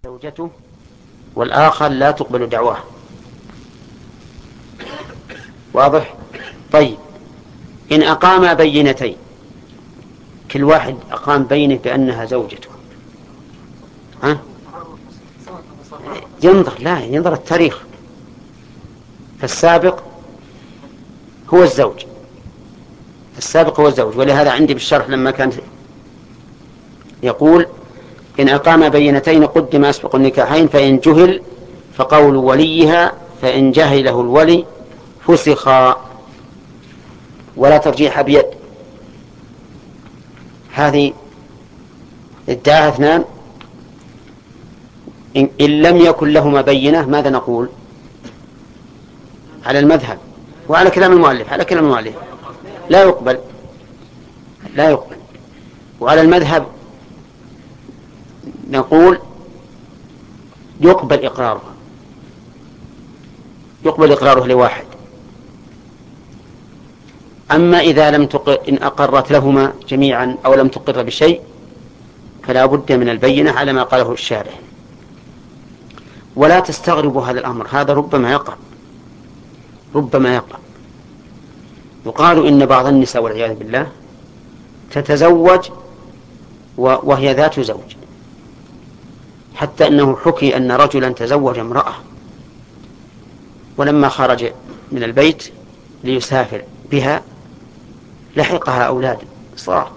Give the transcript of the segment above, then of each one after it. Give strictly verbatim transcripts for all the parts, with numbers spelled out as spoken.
زوجته والآخر لا تقبل دعواه. واضح؟ طيب، إن أقام بينتين، كل واحد أقام بينه بأنها زوجته، ها؟ ينظر لا ينظر التاريخ، فالسابق هو الزوج، السابق هو الزوج. ولهذا عندي بالشرح لما كان يقول إن أقام بينتين قدم أسبق النكاحين فإن جهل فقول وليها، فإن جهله الولي فسخا ولا ترجيح بيد. هذه ادعاء اثنان، إن, إن لم يكن لهما بينة ماذا نقول؟ على المذهب وعلى كلام المؤلف، على كلام المؤلف لا يقبل، لا يقبل. وعلى المذهب نقول يقبل إقراره، يقبل إقراره لواحد. أما إذا لم تقر، إن أقرت لهما جميعا أو لم تقر بشيء فلا بد من البينة على ما قاله الشارع. ولا تستغربوا هذا الأمر، هذا ربما يقع، ربما يقع. يقال إن بعض النساء والعياذ بالله تتزوج وهي ذات زوج، حتى أنه حكي أن رجلا تزوج امرأة ولما خرج من البيت ليسافر بها لحقها أولاد صار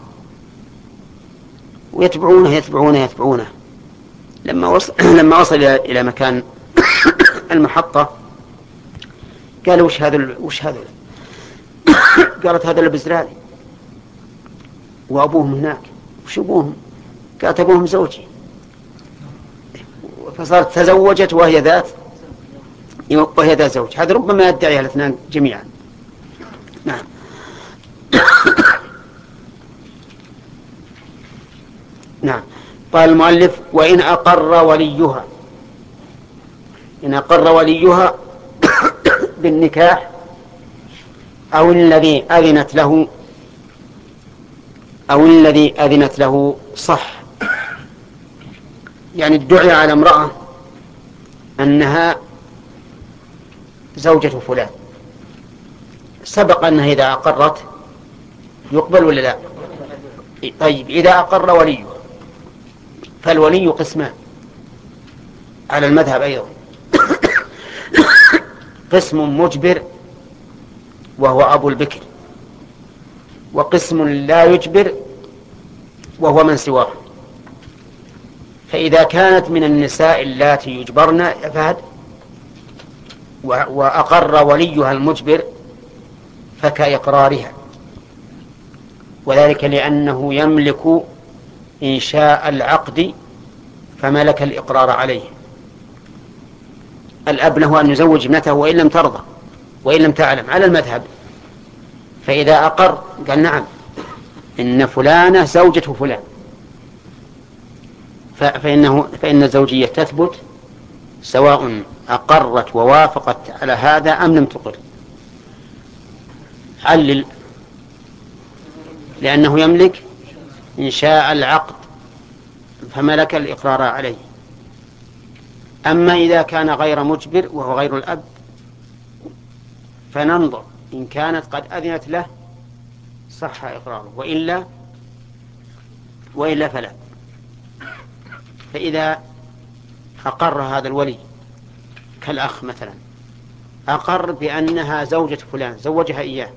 ويتبعونه يتبعونه يتبعونه لما وصل, لما وصل إلى مكان المحطة قال وش هذا وش هذا قالت هذا البزرالي وأبوهم هناك. وش أبوهم؟ قالت أبوهم زوجي. فصارت تزوجت وهي ذات وهي ذات زوج. هذا ربما يدعيها الاثنان جميعا. نعم. نعم. قال المؤلف وإن أقر وليها، إن أقر وليها بالنكاح أو الذي أذنت له أو الذي أذنت له صح، يعني ادعي على امرأة أنها زوجة فلان، سبق أنها إذا أقرت يقبل ولا لا؟ طيب، إذا أقر وليه فالولي قسمان على المذهب أيضا، قسم مجبر وهو أبو البكر، وقسم لا يجبر وهو من سواه. فإذا كانت من النساء اللاتي يجبرن يا فهد وأقر وليها المجبر فكإقرارها، وذلك لأنه يملك إنشاء العقد فملك الإقرار عليه. الأب له أن يزوج ابنته وإن لم ترضى وإن لم تعلم على المذهب، فإذا أقر قال نعم إن فلانة زوجة فلان فإنه فإن الزوجية تثبت سواء أقرت ووافقت على هذا أم لم تقر. علل لأنه يملك إنشاء العقد فملك الإقرار عليه. أما إذا كان غير مجبر وهو غير الأب فننظر إن كانت قد أذنت له صح إقراره، وإلا وإلا فلا. فإذا أقر هذا الولي كالأخ مثلا، أقر بأنها زوجة فلان زوجها إياه،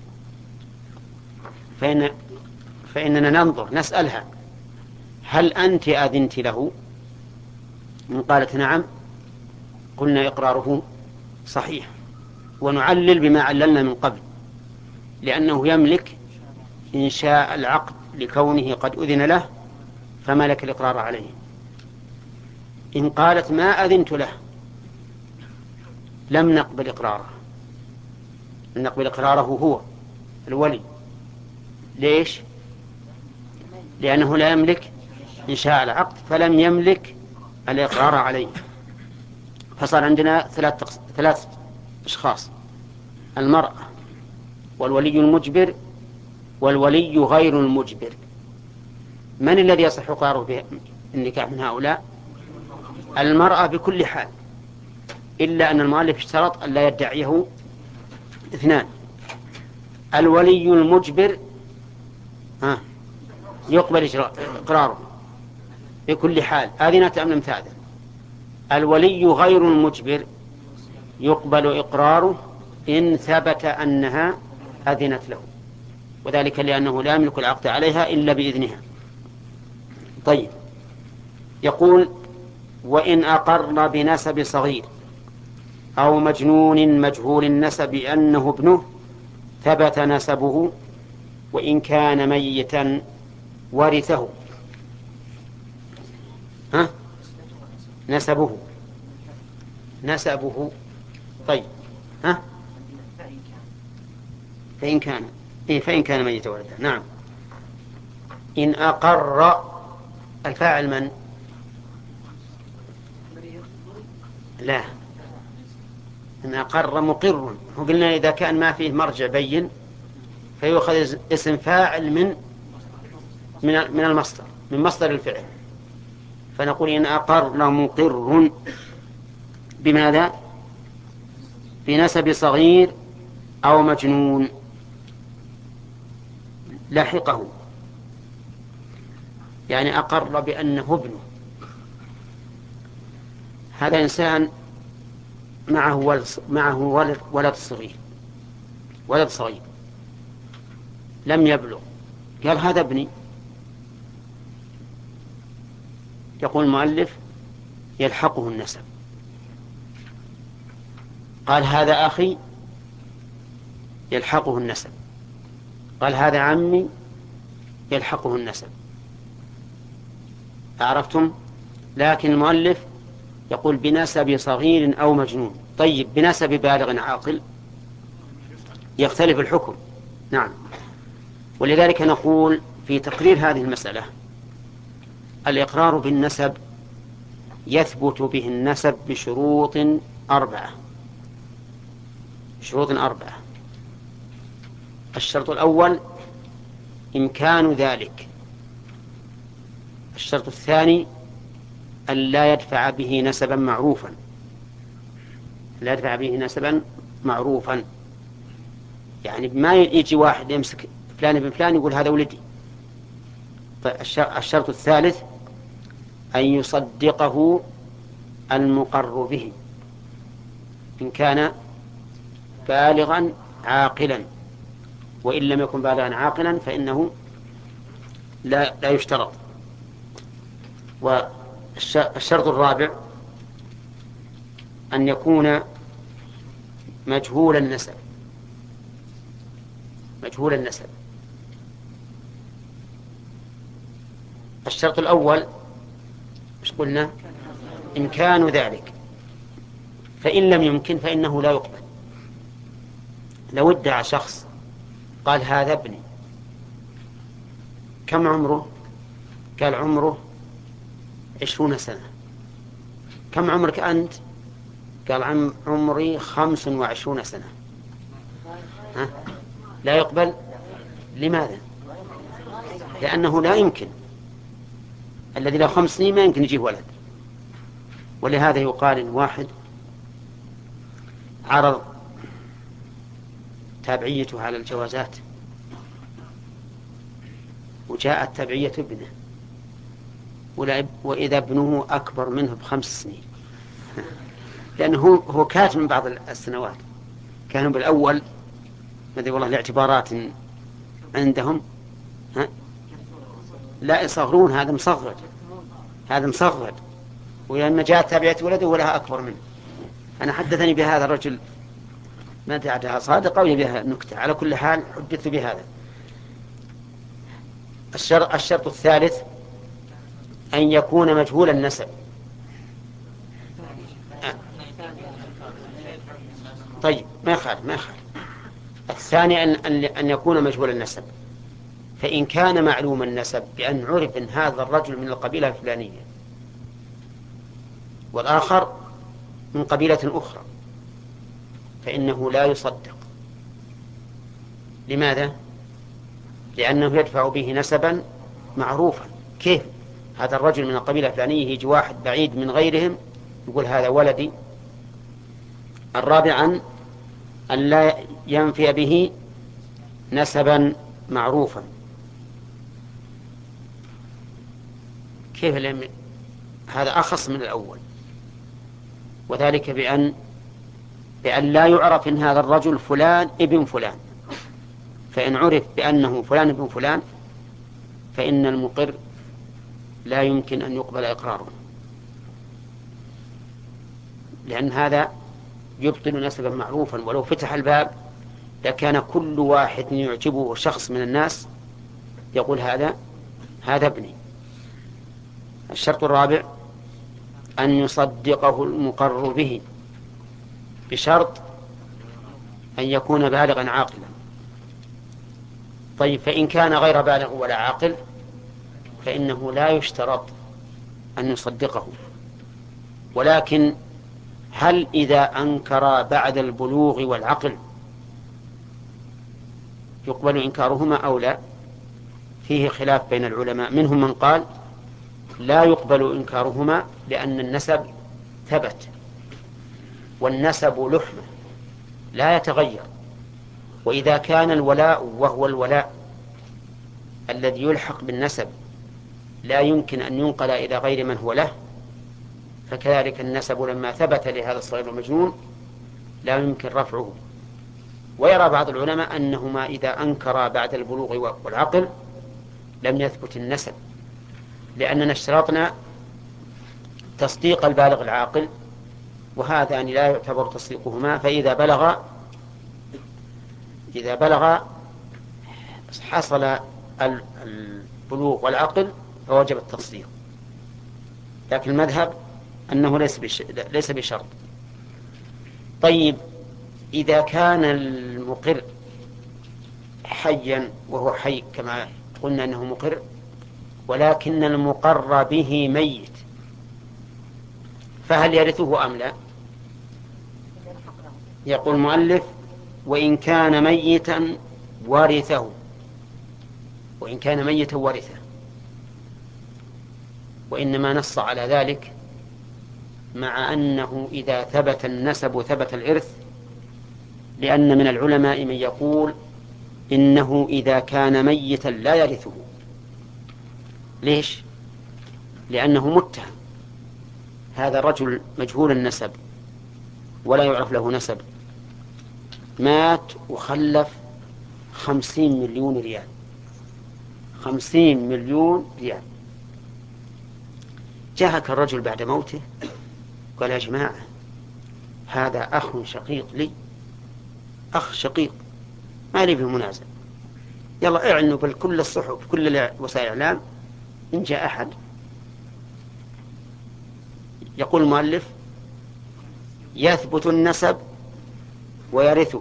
فإن فإننا ننظر نسألها هل أنت أذنت له؟ إن قالت نعم قلنا إقراره صحيح، ونعلل بما عللنا من قبل لأنه يملك إنشاء العقد لكونه قد أذن له فملك الإقرار عليه. إن قالت ما أذنت له لم نقبل إقراره، نقبل إقراره هو الولي. ليش؟ لأنه لا يملك إنشاء العقد فلم يملك الإقرار عليه. فصار عندنا ثلاث ثلاث أشخاص: المرأة والولي المجبر والولي غير المجبر. من الذي يصح إقراره بالنكاح من هؤلاء؟ المرأة بكل حال، إلا أن المؤلف اشترط أن لا يدعيه اثنان. الولي المجبر ها يقبل إقراره بكل حال، أذنت أم لم تأذن. الولي غير المجبر يقبل إقراره إن ثبت أنها أذنت له، وذلك لأنه لا يملك العقد عليها إلا بإذنها. طيب، يقول: وإن أقر بنسب صغير أو مجنون مجهول النسب أنه ابنه ثبت نسبه، وإن كان ميتا ورثه. ها؟ نسبه نسبه طيب، ها؟ فإن كان إيه فإن كان ميتا ورثه. نعم. إن أقر الفاعل من؟ لا، إن أقر مقر. وقلنا إذا كان ما فيه مرجع بين فيؤخذ اسم فاعل من من المصدر، من مصدر الفعل. فنقول إن أقر مقر بماذا؟ بنسب صغير أو مجنون لحقه، يعني أقر بأنه ابنه. هذا إنسان معه ولد معه ولد ولد صغير ولد صغير لم يبلغ، قال هذا ابني. يقول المؤلف: يلحقه النسب. قال هذا أخي، يلحقه النسب. قال هذا عمي، يلحقه النسب. أعرفتم؟ لكن المؤلف يقول بنسب صغير أو مجنون. طيب، بنسب بالغ عاقل يختلف الحكم. نعم. ولذلك نقول في تقرير هذه المسألة: الإقرار بالنسب يثبت به النسب بشروط أربعة شروط أربعة الشرط الأول إمكان ذلك. الشرط الثاني أن لا يدفع به نسبا معروفا لا يدفع به نسبا معروفا يعني ما يجي واحد يمسك فلان بن فلان يقول هذا ولدي. الشرط الثالث أن يصدقه المقر به إن كان بالغا عاقلا، وإن لم يكن بالغا عاقلا فإنه لا, لا يشترط. والشرط الرابع أن يكون مجهول النسب مجهول النسب الشرط الأول مش قلنا إمكان ذلك، فإن لم يمكن فإنه لا يقبل. لو ادعى شخص قال هذا ابني، كم عمره؟ قال عمره عشرون سنة. كم عمرك أنت؟ قال عم عمري خمس وعشرون سنة. ها؟ لا يقبل. لماذا؟ لأنه لا يمكن، الذي له خمس سنين ما يمكن يجيه ولد. ولهذا يقال إن واحد عرض تابعيته على الجوازات وجاءت تابعية ابنه وإذا ابنه أكبر منه بخمس سنين لأنه هو كاتب من بعض السنوات. كانوا بالأول ماذا والله الاعتبارات عندهم ها؟ لا يصغرون، هذا مصغر هذا مصغر ولما جاءت تابعية ولده ولها أكبر منه. أنا حدثني بهذا الرجل ما تعدها صادقة ويبيها نكتة. على كل حال حدثت بهذا. الشرط, الشرط الثالث أن يكون مجهول النسب. طيب ما يخالف ما يخالف الثاني أن, أن يكون مجهول النسب، فإن كان معلوم النسب بأن عرف أن هذا الرجل من القبيلة الفلانية والآخر من قبيلة أخرى فإنه لا يصدق. لماذا؟ لأنه يدفع به نسبا معروفا. كيف؟ هذا الرجل من القبيلة الفلانية، يجي واحد بعيد من غيرهم يقول هذا ولدي. الرابعا أن لا ينفي به نسبا معروفا. كيف لم... هذا أخص من الأول، وذلك بأن بأن لا يعرف إن هذا الرجل فلان ابن فلان، فإن عرف بأنه فلان ابن فلان فإن المقر لا يمكن أن يقبل إقراره، لأن هذا يبطل نسبا معروفا. ولو فتح الباب لكان كل واحد يعجبه شخص من الناس يقول هذا هذا ابني. الشرط الرابع أن يصدقه المقر به، بشرط أن يكون بالغا عاقلا. طيب، فإن كان غير بالغ ولا عاقل فإنه لا يشترط أن يصدقه. ولكن هل إذا أنكر بعد البلوغ والعقل يقبل إنكارهما أو لا؟ فيه خلاف بين العلماء، منهم من قال لا يقبل إنكارهما لأن النسب ثبت، والنسب لحمة لا يتغير. وإذا كان الولاء وهو الولاء الذي يلحق بالنسب لا يمكن أن ينقل إلى غير من هو له، فكذلك النسب لما ثبت لهذا الصغير المجنون لا يمكن رفعه. ويرى بعض العلماء أنهما إذا أنكرا بعد البلوغ والعقل لم يثبت النسب، لأننا اشترطنا تصديق البالغ العاقل، وهذان لا يعتبر تصديقهما. فإذا بلغ إذا بلغ حصل البلوغ والعقل فوجب التصديق. لكن المذهب أنه ليس بش... ليس بشرط. طيب، إذا كان المقر حيا وهو حي كما قلنا أنه مقر، ولكن المقر به ميت، فهل يرثه أم لا؟ يقول المؤلف وإن كان ميتا ورثه، وإن كان ميتا ورثه. وإنما نص على ذلك مع أنه إذا ثبت النسب ثبت الإرث، لأن من العلماء من يقول إنه إذا كان ميتا لا يرثه. ليش؟ لأنه متهم، هذا الرجل مجهول النسب ولا يعرف له نسب، مات وخلف خمسين مليون ريال، خمسين مليون ريال. جاءك الرجل بعد موته قال يا جماعة هذا أخ شقيق لي، أخ شقيق ما لي به منازع، يلا اعلنوا بكل الصحف كل وسائل الإعلام إن جاء أحد. يقول المؤلف يثبت النسب ويرثه.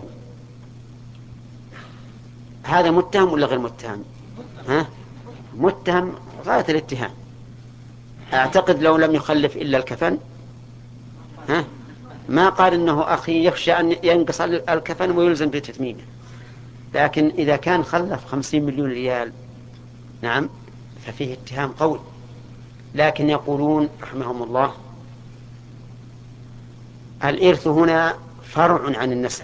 هذا متهم ولا غير متهم؟ ها؟ متهم غاية الاتهام. أعتقد لو لم يخلف إلا الكفن ها؟ ما قال إنه أخي يخشى أن ينقص الكفن ويلزم بتتميمه. لكن إذا كان خلف خمسين مليون ريال نعم ففيه اتهام قوي. لكن يقولون رحمهم الله الإرث هنا فرع عن النسب،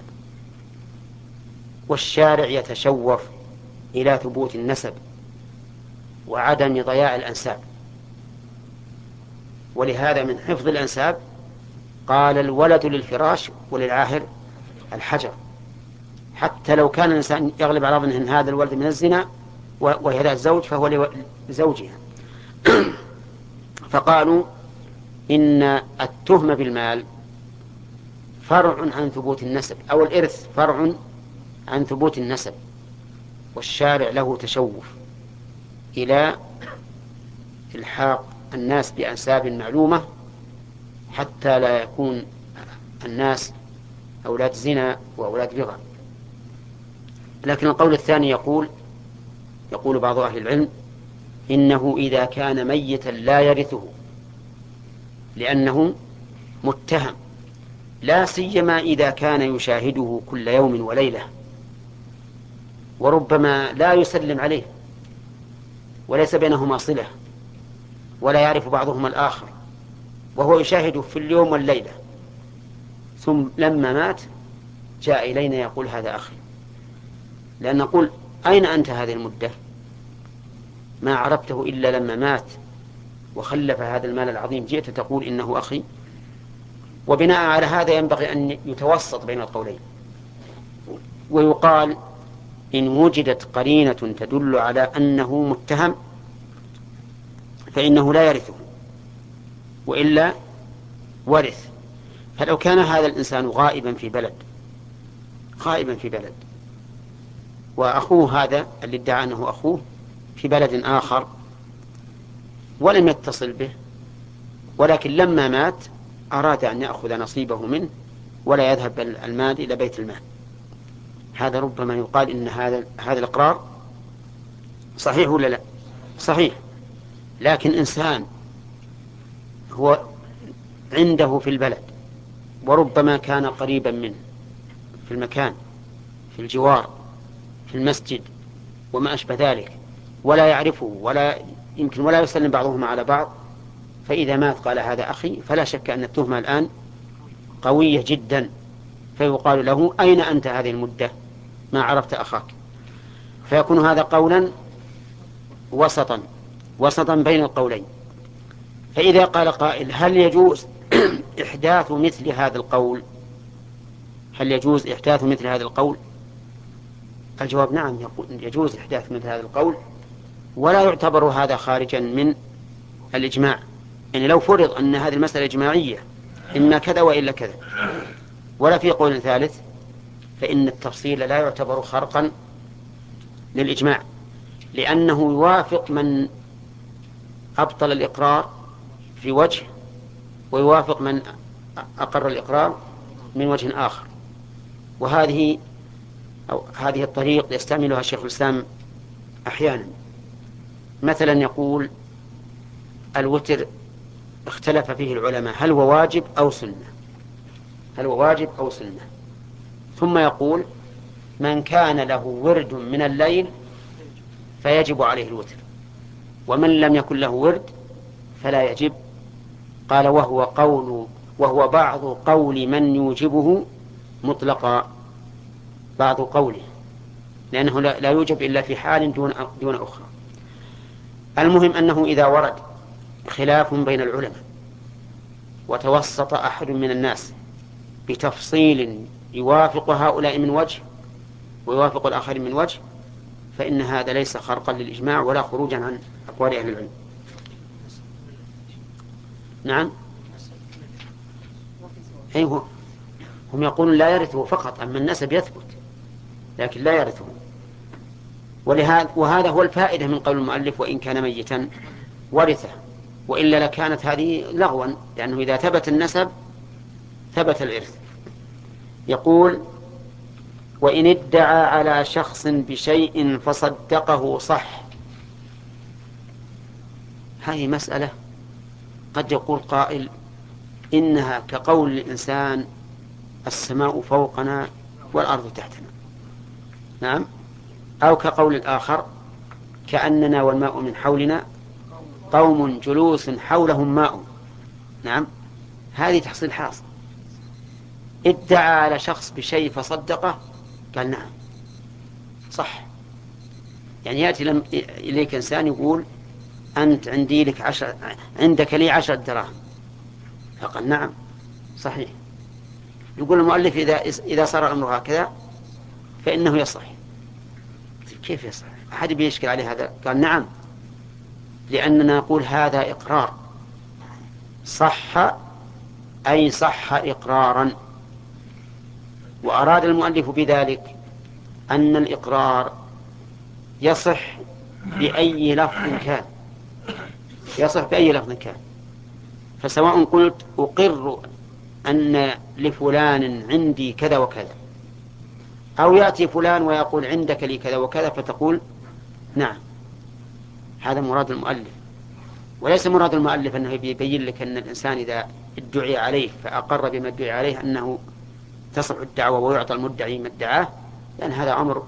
والشارع يتشوف إلى ثبوت النسب وعدم ضياع الأنساب، ولهذا من حفظ الأنساب قال الولد للفراش وللعاهر الحجر، حتى لو كان الإنسان يغلب على ظنه أن هذا الولد من الزنا وهذا الزوج فهو لزوجها. فقالوا إن التهمة بالمال فرع عن ثبوت النسب، أو الإرث فرع عن ثبوت النسب، والشارع له تشوف إلى إلحاق الناس بأنساب معلومة حتى لا يكون الناس أولاد زنا وأولاد بغى. لكن القول الثاني يقول يقول بعض أهل العلم إنه إذا كان ميتا لا يرثه، لأنه متهم، لا سيما إذا كان يشاهده كل يوم وليلة، وربما لا يسلم عليه وليس بينهما صلة، ولا يعرف بعضهم الآخر، وهو يشاهده في اليوم والليلة، ثم لما مات جاء إلينا يقول هذا أخي، لأن نقول أين أنت هذه المدة؟ ما عرفته إلا لما مات وخلف هذا المال العظيم جئت تقول إنه أخي. وبناء على هذا ينبغي أن يتوسط بين القولين، ويقال إن وجدت قرينة تدل على أنه متهم فإنه لا يرثه، وإلا ورث. فلو كان هذا الإنسان غائبا في بلد غائبا في بلد وأخوه هذا اللي ادعى أنه أخوه في بلد آخر ولم يتصل به، ولكن لما مات أراد أن يأخذ نصيبه منه ولا يذهب المال إلى بيت المال، هذا ربما يقال إن هذا هذا الإقرار صحيح ولا لا؟ صحيح. لكن إنسان هو عنده في البلد وربما كان قريبا منه في المكان، في الجوار، في المسجد وما أشبه ذلك، ولا يعرفه ولا يمكن ولا يسلم بعضهما على بعض، فإذا مات قال هذا أخي، فلا شك أن التهمة الآن قوية جدا، فيقال له أين أنت هذه المدة ما عرفت أخاك؟ فيكون هذا قولا وسطا وسطا بين القولين. فإذا قال قائل هل يجوز إحداث مثل هذا القول هل يجوز إحداث مثل هذا القول؟ الجواب نعم، يجوز إحداث مثل هذا القول، ولا يعتبر هذا خارجا من الإجماع. يعني لو فرض أن هذه المسألة إجماعية إما كذا وإلا كذا ولا في قول ثالث، فإن التفصيل لا يعتبر خرقا للإجماع، لأنه يوافق من أبطل الإقرار في وجه ويوافق من أقر الإقرار من وجه آخر. وهذه أو هذه الطريق يستعملها الشيخ الإسلام أحيانا. مثلا يقول الوتر اختلف فيه العلماء هل هو واجب أو سنة هل هو واجب أو سنة ثم يقول من كان له ورد من الليل فيجب عليه الوتر، ومن لم يكن له ورد فلا يجب. قال وهو قول وهو بعض قول من يوجبه مطلقا، بعض قوله، لأنه لا يوجب إلا في حال دون دون أخرى. المهم أنه إذا ورد خلاف بين العلماء وتوسط أحد من الناس بتفصيل يوافق هؤلاء من وجه ويوافق الآخر من وجه، فإن هذا ليس خرقا للإجماع ولا خروجا عن أقوال أهل العلم. نعم، أيوه، هم يقولون لا يرثه فقط، أما النسب يثبت لكن لا يرثه. ولهذا وهذا هو الفائدة من قول المؤلف وإن كان ميتا ورثه، وإلا لكانت هذه لغوا، لأنه إذا ثبت النسب ثبت الإرث. يقول وإن ادعى على شخص بشيء فصدقه صح. هذه مسألة قد يقول قائل إنها كقول الإنسان السماء فوقنا والأرض تحتنا، نعم، أو كقول الآخر كأننا والماء من حولنا قوم جلوس حولهم ماء، نعم، هذه تحصيل حاصل. ادعى على شخص بشيء فصدقه قال نعم صح. يعني يأتي لم إليك إنسان يقول أنت عندي لك عشر عندك لي عشر دراهم، فقال نعم صحيح. يقول المؤلف إذا إذا صار الأمر هكذا فإنه يصح. كيف يصح؟ أحد بيشكل عليه هذا؟ قال نعم، لأننا نقول هذا إقرار صح، أي صح إقرارا. وأراد المؤلف بذلك أن الإقرار يصح بأي لفظ كان يصح بأي لفظ كان فسواء قلت أقر أن لفلان عندي كذا وكذا، أو يأتي فلان ويقول عندك لي كذا وكذا فتقول نعم، هذا مراد المؤلف. وليس مراد المؤلف أنه يبين لك أن الإنسان إذا ادعي عليه فأقر بما ادعي عليه أنه تصح الدعوة ويعطى المدعي ما ادعاه، لأن هذا أمر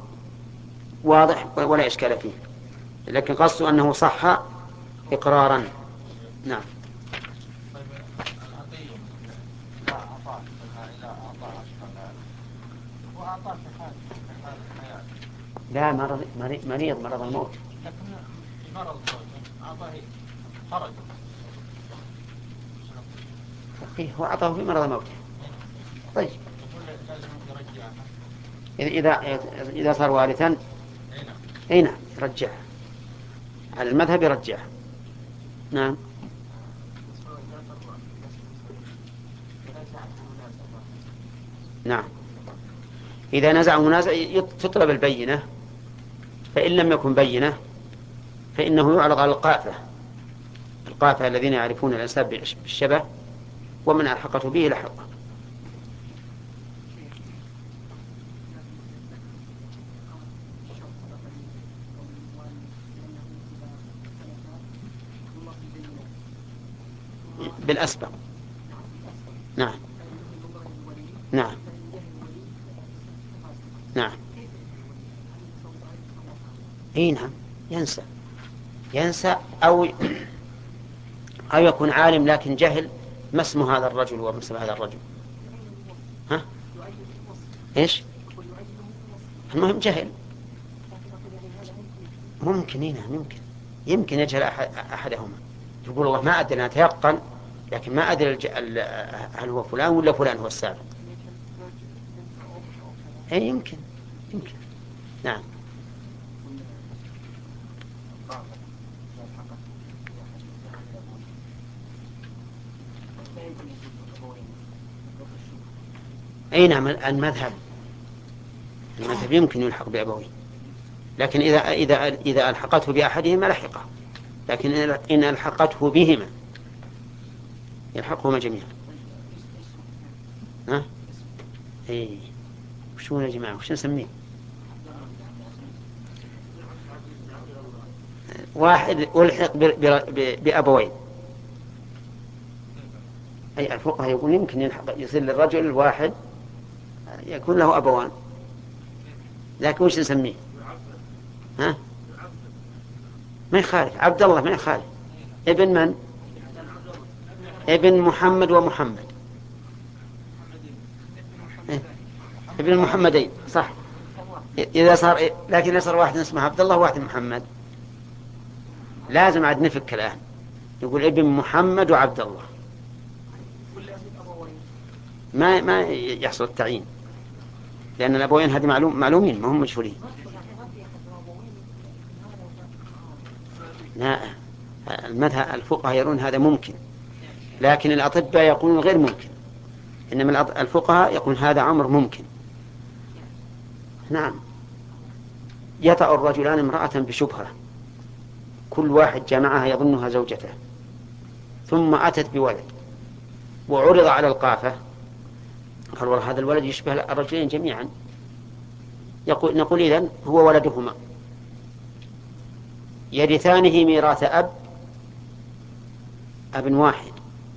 واضح ولا إشكال فيه. لكن قصده أنه صح إقرارا. نعم. طيب العطية لا أعطاه إلى أعطاه أشخاص وأعطاه في حال في حال الحياة. لا مرض مريض, مريض مرض الموت. لكن في مرض الموت أعطاه خرج. إيه هو أعطاه في مرض الموت. طيب. لازم يرجعها. إذا إذا صار وارثا. أي نعم يرجعها. على المذهب يرجعها. نعم. نعم. إذا نزع منازع تطلب البينة، فإن لم يكن بينة فإنه يعرض على القافة القافة الذين يعرفون الأنساب بالشبه ومن ألحقته به لحقه. بالأسبق. نعم. نعم. نعم. اي نعم ينسى ينسى أو أو يكون عالم لكن جهل ما اسم هذا الرجل وما اسم هذا الرجل. ها؟ إيش؟ المهم جهل. ممكن هنا ممكن يمكن يجهل أحد أحدهما، يقول الله ما أدري، أنا أتيقن لكن ما أدري هل هو فلان ولا فلان هو السابق. أي يمكن يمكن. نعم. أي نعم. المذهب المذهب يمكن يلحق بأبويه، لكن إذا إذا إذا ألحقته بأحدهما لحقه، لكن إن ألحقته بهما يلحقهما جميعا. ها؟ إيه وشو يا جماعة وش نسميه؟ واحد ألحق بأبوين. أي الفقهاء يقول يمكن يلحق يصير للرجل الواحد يكون له أبوان، لكن وش نسميه؟ ها؟ ما يخالف عبد الله، ما يخالف. ابن من؟ ابن محمد ومحمد. إيه؟ ابن المحمدين صح. إذا صار لكن إذا صار واحد اسمه عبد الله وواحد محمد لازم عاد نفك الآن يقول ابن محمد وعبد الله، ما ما يحصل التعيين، لأن الأبوين هذه معلوم معلومين ما هم مشهورين. لا المذهب الفقهاء يرون هذا ممكن، لكن الأطباء يقولون غير ممكن، إنما الفقهاء يقولون هذا أمر ممكن. نعم. يطأ الرجلان امرأة بشبهة، كل واحد جمعها يظنها زوجته، ثم أتت بولد وعرض على القافة، قال والله هذا الولد يشبه الرجلين جميعا، يقول نقول إذن هو ولدهما، يرثانه ميراث أب أب واحد،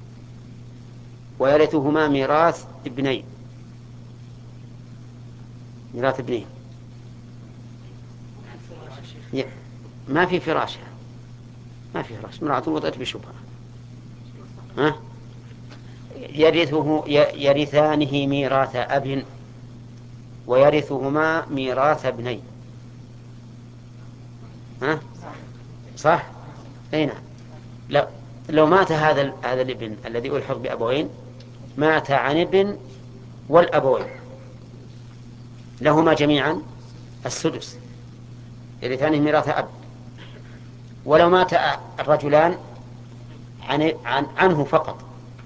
ويرثهما ميراث ابنين ميراث ابنين ما في فراشة ما في فراش، امرأة وطئت بشبهة. ها؟ يرثه يرثانه ميراث أب ويرثهما ميراث ابنين. ها؟ صح؟ أي نعم. لو لو مات هذا هذا الابن الذي ألحق بأبوين، مات عن ابن والأبوين، لهما جميعا السدس، يرثانه ميراث أب. ولو مات الرجلان عن عن عنه فقط،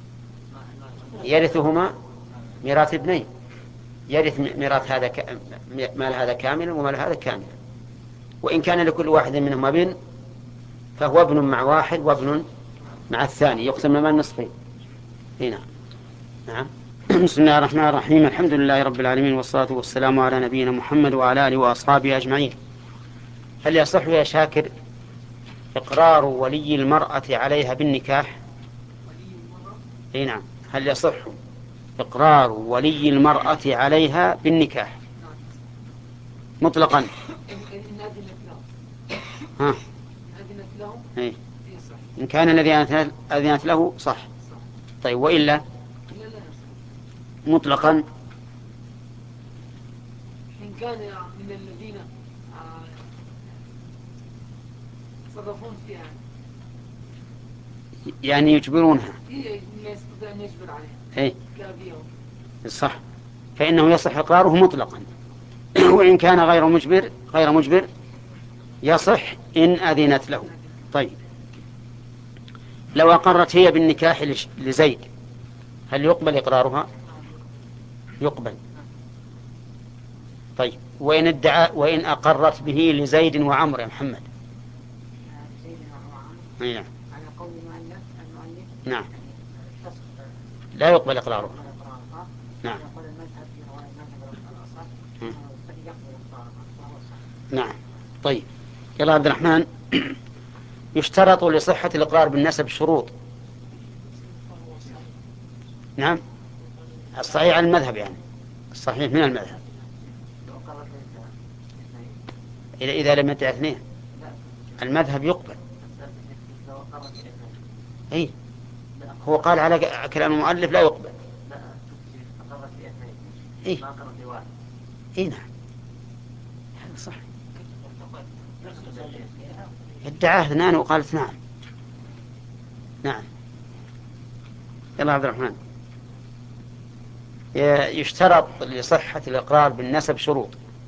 يرثهما ميراث ابنين، يرث ميراث هذا ك... مال هذا كاملا ومال هذا كاملا، وإن كان لكل واحد منهما ابن فهو ابن مع واحد وابن مع الثاني، يقسم المال نصفين. هنا نعم. بسم الله الرحمن الرحيم، الحمد لله رب العالمين، والصلاة والسلام على نبينا محمد وعلى آله وأصحابه أجمعين. هل يصح يا شاكر إقرار ولي المرأة عليها بالنكاح؟ اي نعم. هل يصح إقرار ولي المرأة عليها بالنكاح مطلقا؟ ها؟ اي إن كان الذي أذنت له صح. طيب وإلا مطلقا إن كان من الذين يتصرفون فيها يعني يجبرونها لا يستطيع أن يجبر عليها إيه كأبيهم صح، فإنه يصح إقراره مطلقا. وإن كان غير مجبر غير مجبر يصح إن أذنت له. طيب لو أقرت هي بالنكاح لزيد هل يقبل إقرارها؟ يقبل. طيب وإن ادعى وإن أقرت به لزيد وعمر يا محمد؟ نعم. نعم لا يقبل إقراره. نعم. نعم. طيب يلا عبد الرحمن. يشترط لصحة الإقرار بالنسب شروط. نعم الصحيح عن المذهب، يعني الصحيح من المذهب إذا إذا لم يدع اثنين المذهب يقبل. أي هو قال على كلام المؤلف لا يقبل. إيه إيه نعم هذا صح. ادعاه اثنان وقالت نعم. نعم يلا عبد الرحمن. يشترط لصحة الإقرار بالنسب شروط.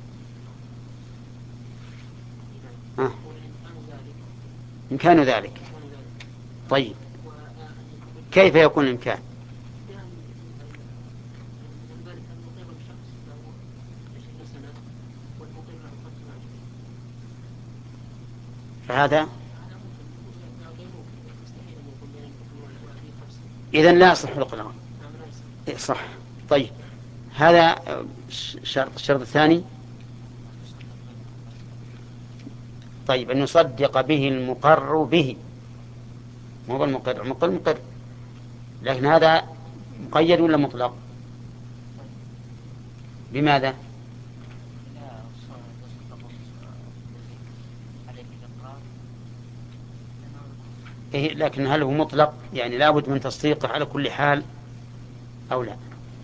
آه. إمكان ذلك. طيب كيف يكون الإمكان؟ فهذا إذن لا يصح الإقرار. صح. طيب هذا شرط. الشرط الثاني طيب أن يصدق به المقر به، مو بالمقر، المقر مقر، لكن هذا مقيد ولا مطلق؟ بماذا؟ إيه لكن هل هو مطلق يعني لابد من تصديقه على كل حال أو لا؟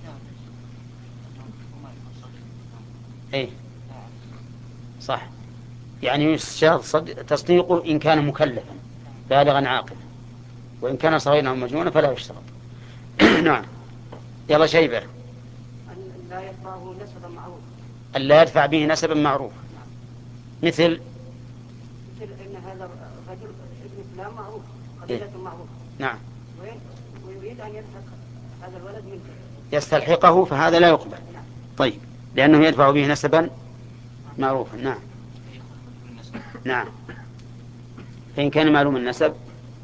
إيه صح، يعني يشترط تصديقه إن كان مكلفا بالغا عاقلا، وإن كان صغيرا أو مجنونا فلا يشترط. نعم يلا شيبة. لا يدفع نسبا معروف. ألا يدفع به نسبا معروف. مثل مثل أن هذا الرجل ابن فلان معروف، قبيلة معروف. نعم. ويريد أن يلحق هذا الولد منه يستلحقه فهذا لا يقبل. طيب لأنه يدفع به نسبا معروفا. نعم. نعم فإن كان معلوم النسب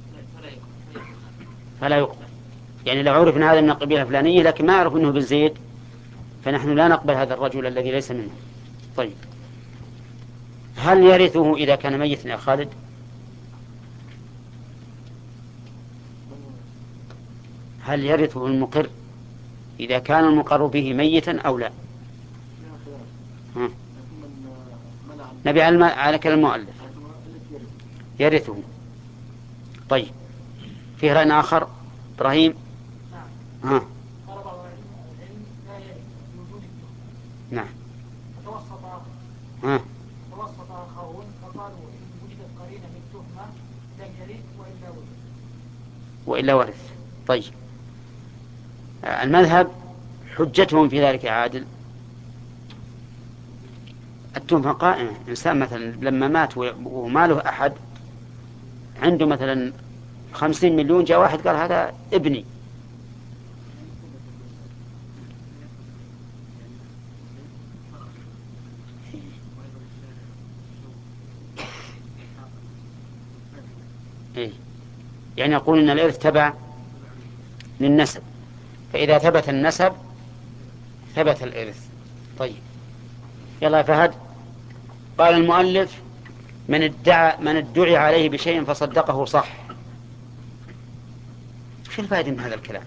فلا يقبل. يعني لو عرف أن هذا من القبيلة الفلانية لكن ما أعرف أنه بن زيد فنحن لا نقبل هذا الرجل الذي ليس منه. طيب هل يرثه إذا كان ميتا يا خالد؟ هل يرثه المقر إذا كان المقر به ميتا أو لا؟ ها. نبي على كلام المؤلف يرثه. طيب فيه رأي آخر إبراهيم؟ ها. نعم. توسط ها. توسط آخرون فقالوا إن وجدت قرينة من تهمة لم يرث وإلا ورث. وإلا ورث. طيب المذهب حجتهم في ذلك عادل. التهمة قائمة. إنسان مثلا لما مات وما له أحد عنده مثلا خمسين مليون جاء واحد قال هذا ابني إيه؟ يعني يقول إن الإرث تبع للنسب، فإذا ثبت النسب ثبت الإرث. طيب يلا يا فهد. قال المؤلف من ادعى من ادعي عليه بشيء فصدقه صح. شو الفائدة من هذا الكلام؟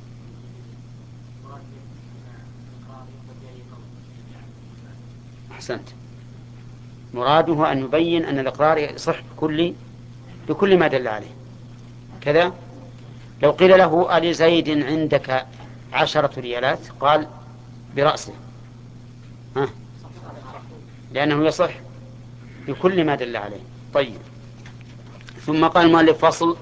أحسنت. مراده أن يبين أن الإقرار يصح بكل بكل ما دل عليه. كذا. لو قيل له ألزيد عندك عشرة ريالات قال برأسه، ها؟ لأنه يصح بكل ما دل عليه. طيب، ثم قال المؤلف فصل.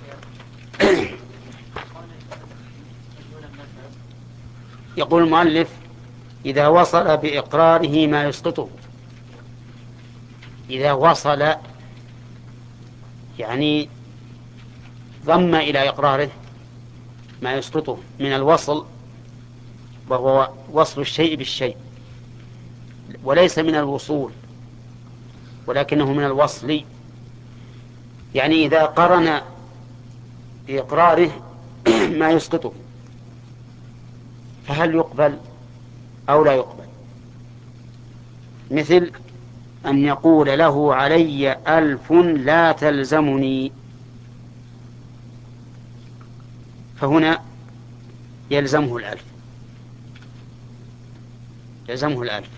يقول المؤلف إذا وصل بإقراره ما يسقطه. إذا وصل يعني ضم إلى إقراره ما يسقطه من الوصل، وهو وصل الشيء بالشيء، وليس من الوصول ولكنه من الوصل. يعني إذا قرن بإقراره ما يسقطه فهل يقبل أو لا يقبل؟ مثل أن يقول له علي ألف لا تلزمني، فهنا يلزمه الألف، يلزمه الألف،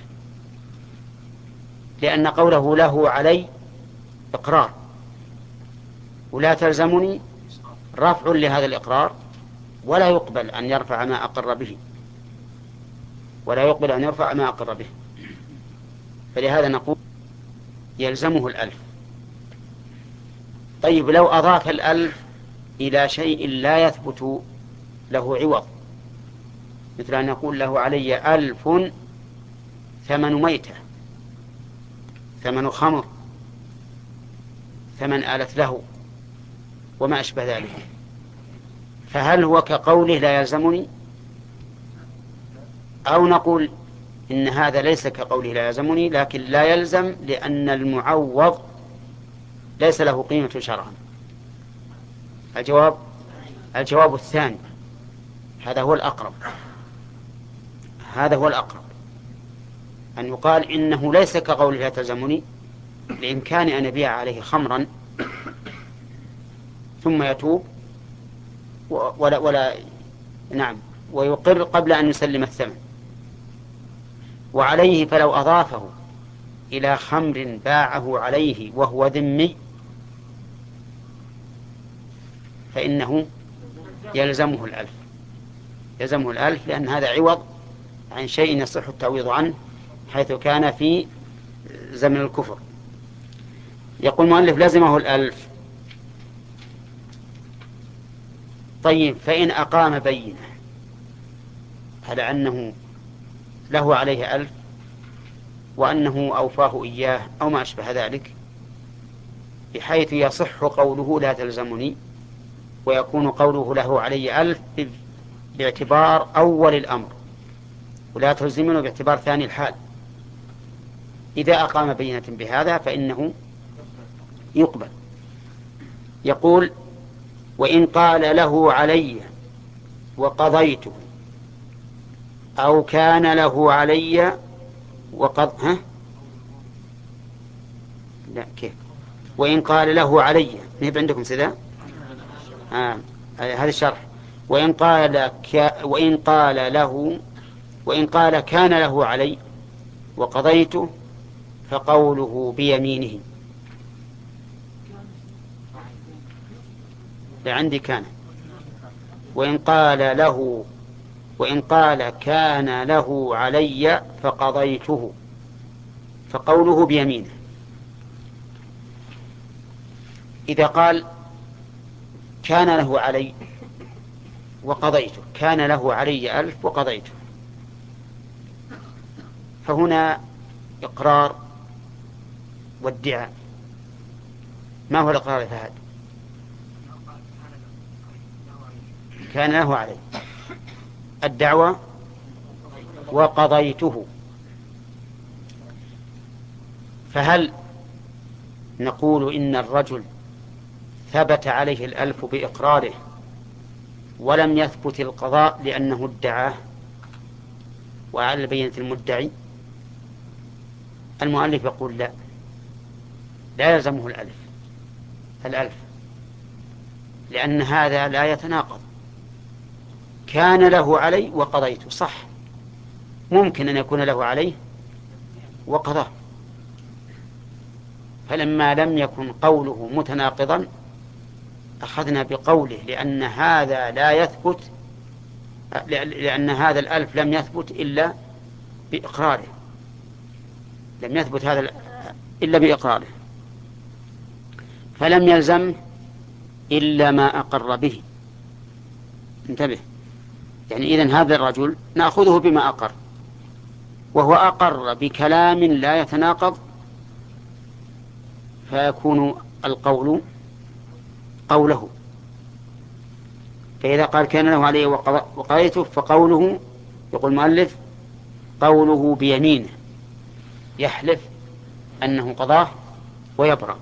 لأن قوله له علي إقرار، ولا تلزمني رفع لهذا الإقرار، ولا يقبل أن يرفع ما أقر به، ولا يقبل أن يرفع ما أقر به، فلهذا نقول يلزمه الألف. طيب، لو أضاف الألف إلى شيء لا يثبت له عوض، مثل أن يقول له علي ألف ثمن ميتة، ثمن خمر، ثمن آلت له، وما أشبه ذلك، فهل هو كقوله لا يلزمني؟ أو نقول إن هذا ليس كقوله لا يلزمني، لكن لا يلزم لأن المعوض ليس له قيمة شرعا؟ الجواب الجواب الثاني، هذا هو الأقرب، هذا هو الأقرب، أن يقال إنه ليس كقوله لا تلزمني، بإمكان أن يبيع عليه خمرا ثم يتوب ولا, ولا نعم ويقر قبل أن يسلم الثمن. وعليه فلو أضافه إلى خمر باعه عليه وهو ذمي فإنه يلزمه الألف، يلزمه الألف، لأن هذا عوض عن شيء يصح التعويض عنه حيث كان في زمن الكفر. يقول المؤلف لزمه الألف. طيب، فإن أقام بينة على أنه له عليه ألف وأنه أوفاه إياه أو ما أشبه ذلك، بحيث يصح قوله لا تلزمني، ويكون قوله له علي ألف باعتبار أول الأمر، ولا تلزمني باعتبار ثاني الحال. إذا أقام بينة بهذا فإنه يقبل. يقول وإن قال له علي وقضيته، أو كان له علي وقض ها لا كيف وإن قال له علي نهب عندكم سذا آه. هذا الشرح. وإن قال ك... وإن قال له وإن قال كان له علي وقضيته فقوله بيمينه. لعندي كان. وإن قال له وإن قال كان له علي فقضيته فقوله بيمينه. إذا قال كان له علي وقضيته، كان له علي ألف وقضيته، فهنا إقرار وادعاء. ما هو الإقرار فهذا؟ كان له علي، الدعوة وقضيته. فهل نقول إن الرجل ثبت عليه الألف بإقراره ولم يثبت القضاء لأنه ادعاه وعلى بينة المدعي؟ المؤلف يقول لا، لا يلزمه الألف الألف لأن هذا لا يتناقض. كان له علي وقضيته، صح، ممكن أن يكون له عليه وقضاه، فلما لم يكن قوله متناقضا أخذنا بقوله لأن هذا لا يثبت، لأن هذا الألف لم يثبت إلا بإقراره، لم يثبت هذا إلا بإقراره، فلم يلزم إلا ما أقر به. انتبه، يعني إذن هذا الرجل نأخذه بما أقر، وهو أقر بكلام لا يتناقض، فيكون القول قوله. فإذا قال كان له عليه وقضيته، فقوله، يقول المؤلف، قوله بيمينه، يحلف أنه قضاه ويبرأ.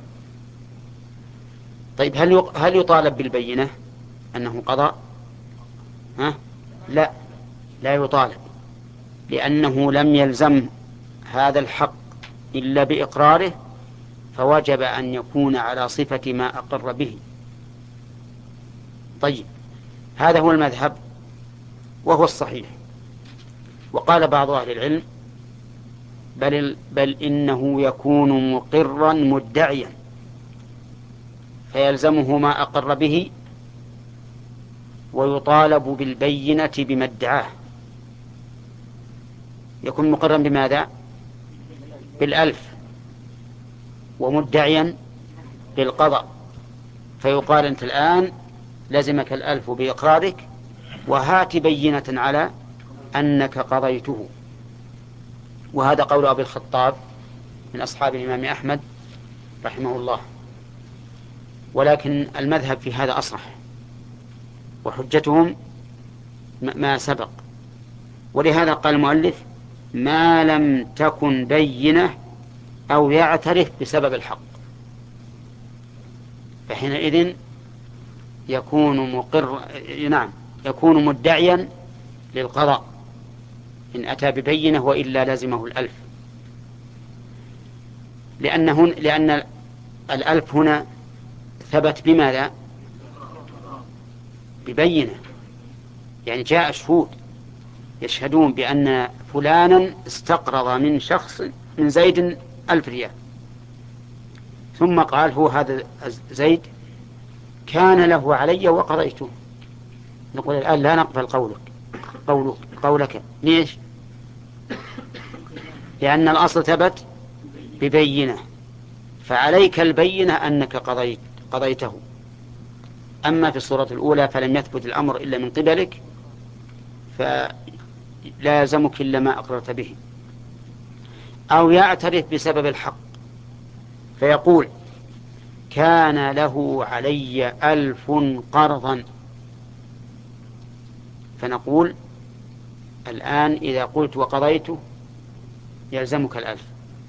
طيب هل هل يطالب بالبينة أنه قضى؟ ها؟ لا، لا يطالب، لأنه لم يلزم هذا الحق إلا بإقراره، فوجب أن يكون على صفة ما أقر به. طيب هذا هو المذهب وهو الصحيح. وقال بعض أهل العلم بل, بل إنه يكون مقرا مدعيا، فيلزمه ما أقر به، ويطالب بالبينة بما ادعاه. يكون مقرا بماذا؟ بالألف، ومدعيا بالقضاء، فيقال أنت الآن لزمك الألف بإقرارك، وهات بينة على أنك قضيته. وهذا قول أبي الخطاب من أصحاب الإمام أحمد رحمه الله. ولكن المذهب في هذا أصرح، وحجتهم ما سبق، ولهذا قال المؤلف ما لم تكن بينة أو يعترف بسبب الحق، فحينئذ يكون مقر، نعم يكون مدعيا للقضاء إن أتى ببينة، وإلا لازمه الألف، لأنه لأن الألف هنا ثبت بماذا؟ ببينة، يعني جاء شهود يشهدون بأن فلانا استقرض من شخص من زيد ألف ريال، ثم قال هو هذا زيد كان له علي وقضيته. نقول الآن لا نقبل قولك قولك, قولك. ليش؟ لأن الأصل ثبت ببينة، فعليك البينة أنك قضيت قضيته. أما في الصورة الأولى فلم يثبت الأمر إلا من قبلك، فلا يلزمك إلا ما أقررت به. أو يعترف بسبب الحق، فيقول كان له علي ألف قرضا، فنقول الآن إذا قلت وقضيته يلزمك الألف،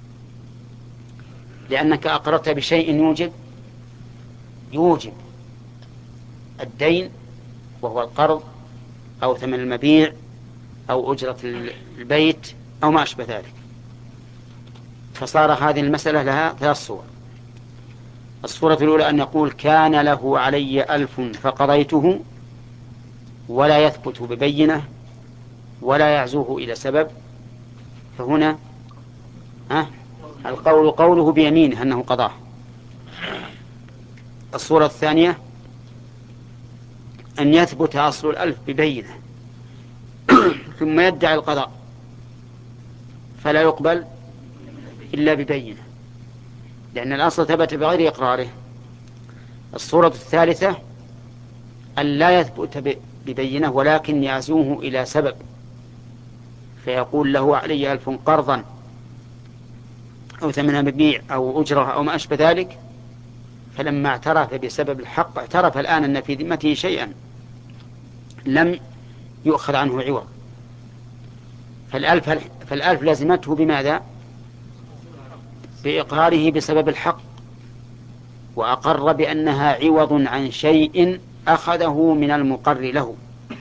لأنك أقررت بشيء يوجب يوجب الدين، وهو القرض أو ثمن المبيع أو أجرة البيت أو ما أشبه ذلك. فصار هذه المسألة لها ثلاث صور. الصورة الأولى أن يقول كان له علي ألف فقضيته، ولا يثبت ببينة ولا يعزوه إلى سبب، فهنا ها القول قوله بيمينه أنه قضاه. الصورة الثانية أن يثبت أصل الألف ببينة ثم يدعي القضاء، فلا يقبل إلا ببينة، لأن الأصل ثبت بغير إقراره. الصورة الثالثة أن لا يثبت ببينة ولكن يعزوه إلى سبب، فيقول له علي ألف قرضا أو ثمن مبيع أو أجرة أو ما أشبه ذلك، فلما اعترف بسبب الحق اعترف الآن أن في ذمته شيئا لم يؤخذ عنه عوض، فالألف, فالألف لازمته بماذا؟ بإقراره بسبب الحق، وأقر بأنها عوض عن شيء أخذه من المقر له،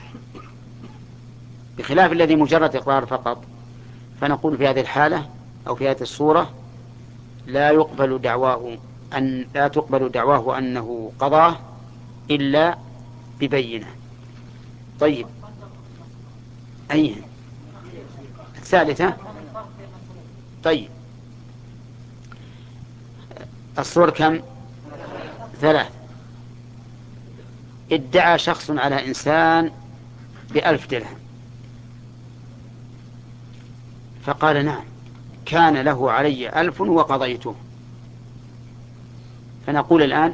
بخلاف الذي مجرد إقرار فقط. فنقول في هذه الحالة أو في هذه الصورة لا يقبل دعواه أن لا تقبل دعواه أنه قضاه إلا ببينة. طيب أيه الثالثة؟ طيب الصور كم؟ ثلاث. ادعى شخص على إنسان بألف درهم، فقال نعم كان له علي ألف وقضيته، فنقول الآن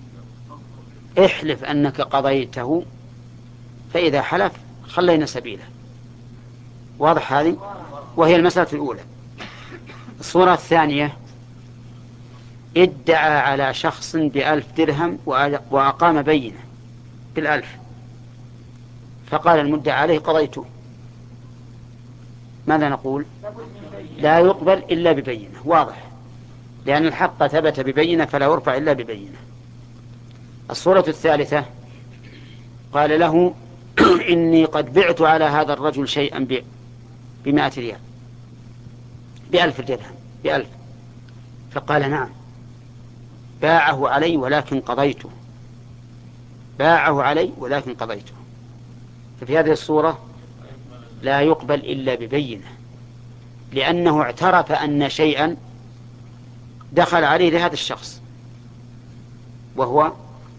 احلف أنك قضيته، فإذا حلف خلينا سبيله. واضح هذه؟ وهي المسألة الأولى. الصورة الثانية: ادعى على شخص بألف درهم وأقام بينة بالألف، فقال المدعى عليه قضيته، ماذا نقول؟ لا يقبل إلا ببينة. واضح، لأن الحق ثبت ببينة فلا يرفع إلا ببينة. الصورة الثالثة: قال له إني قد بعت على هذا الرجل شيئا بمائة ريال، بألف درهم، بألف، فقال نعم باعه علي ولكن قضيته، باعه علي ولكن قضيته. ففي هذه الصورة لا يقبل إلا ببينة، لأنه اعترف أن شيئا دخل عليه لهذا الشخص، وهو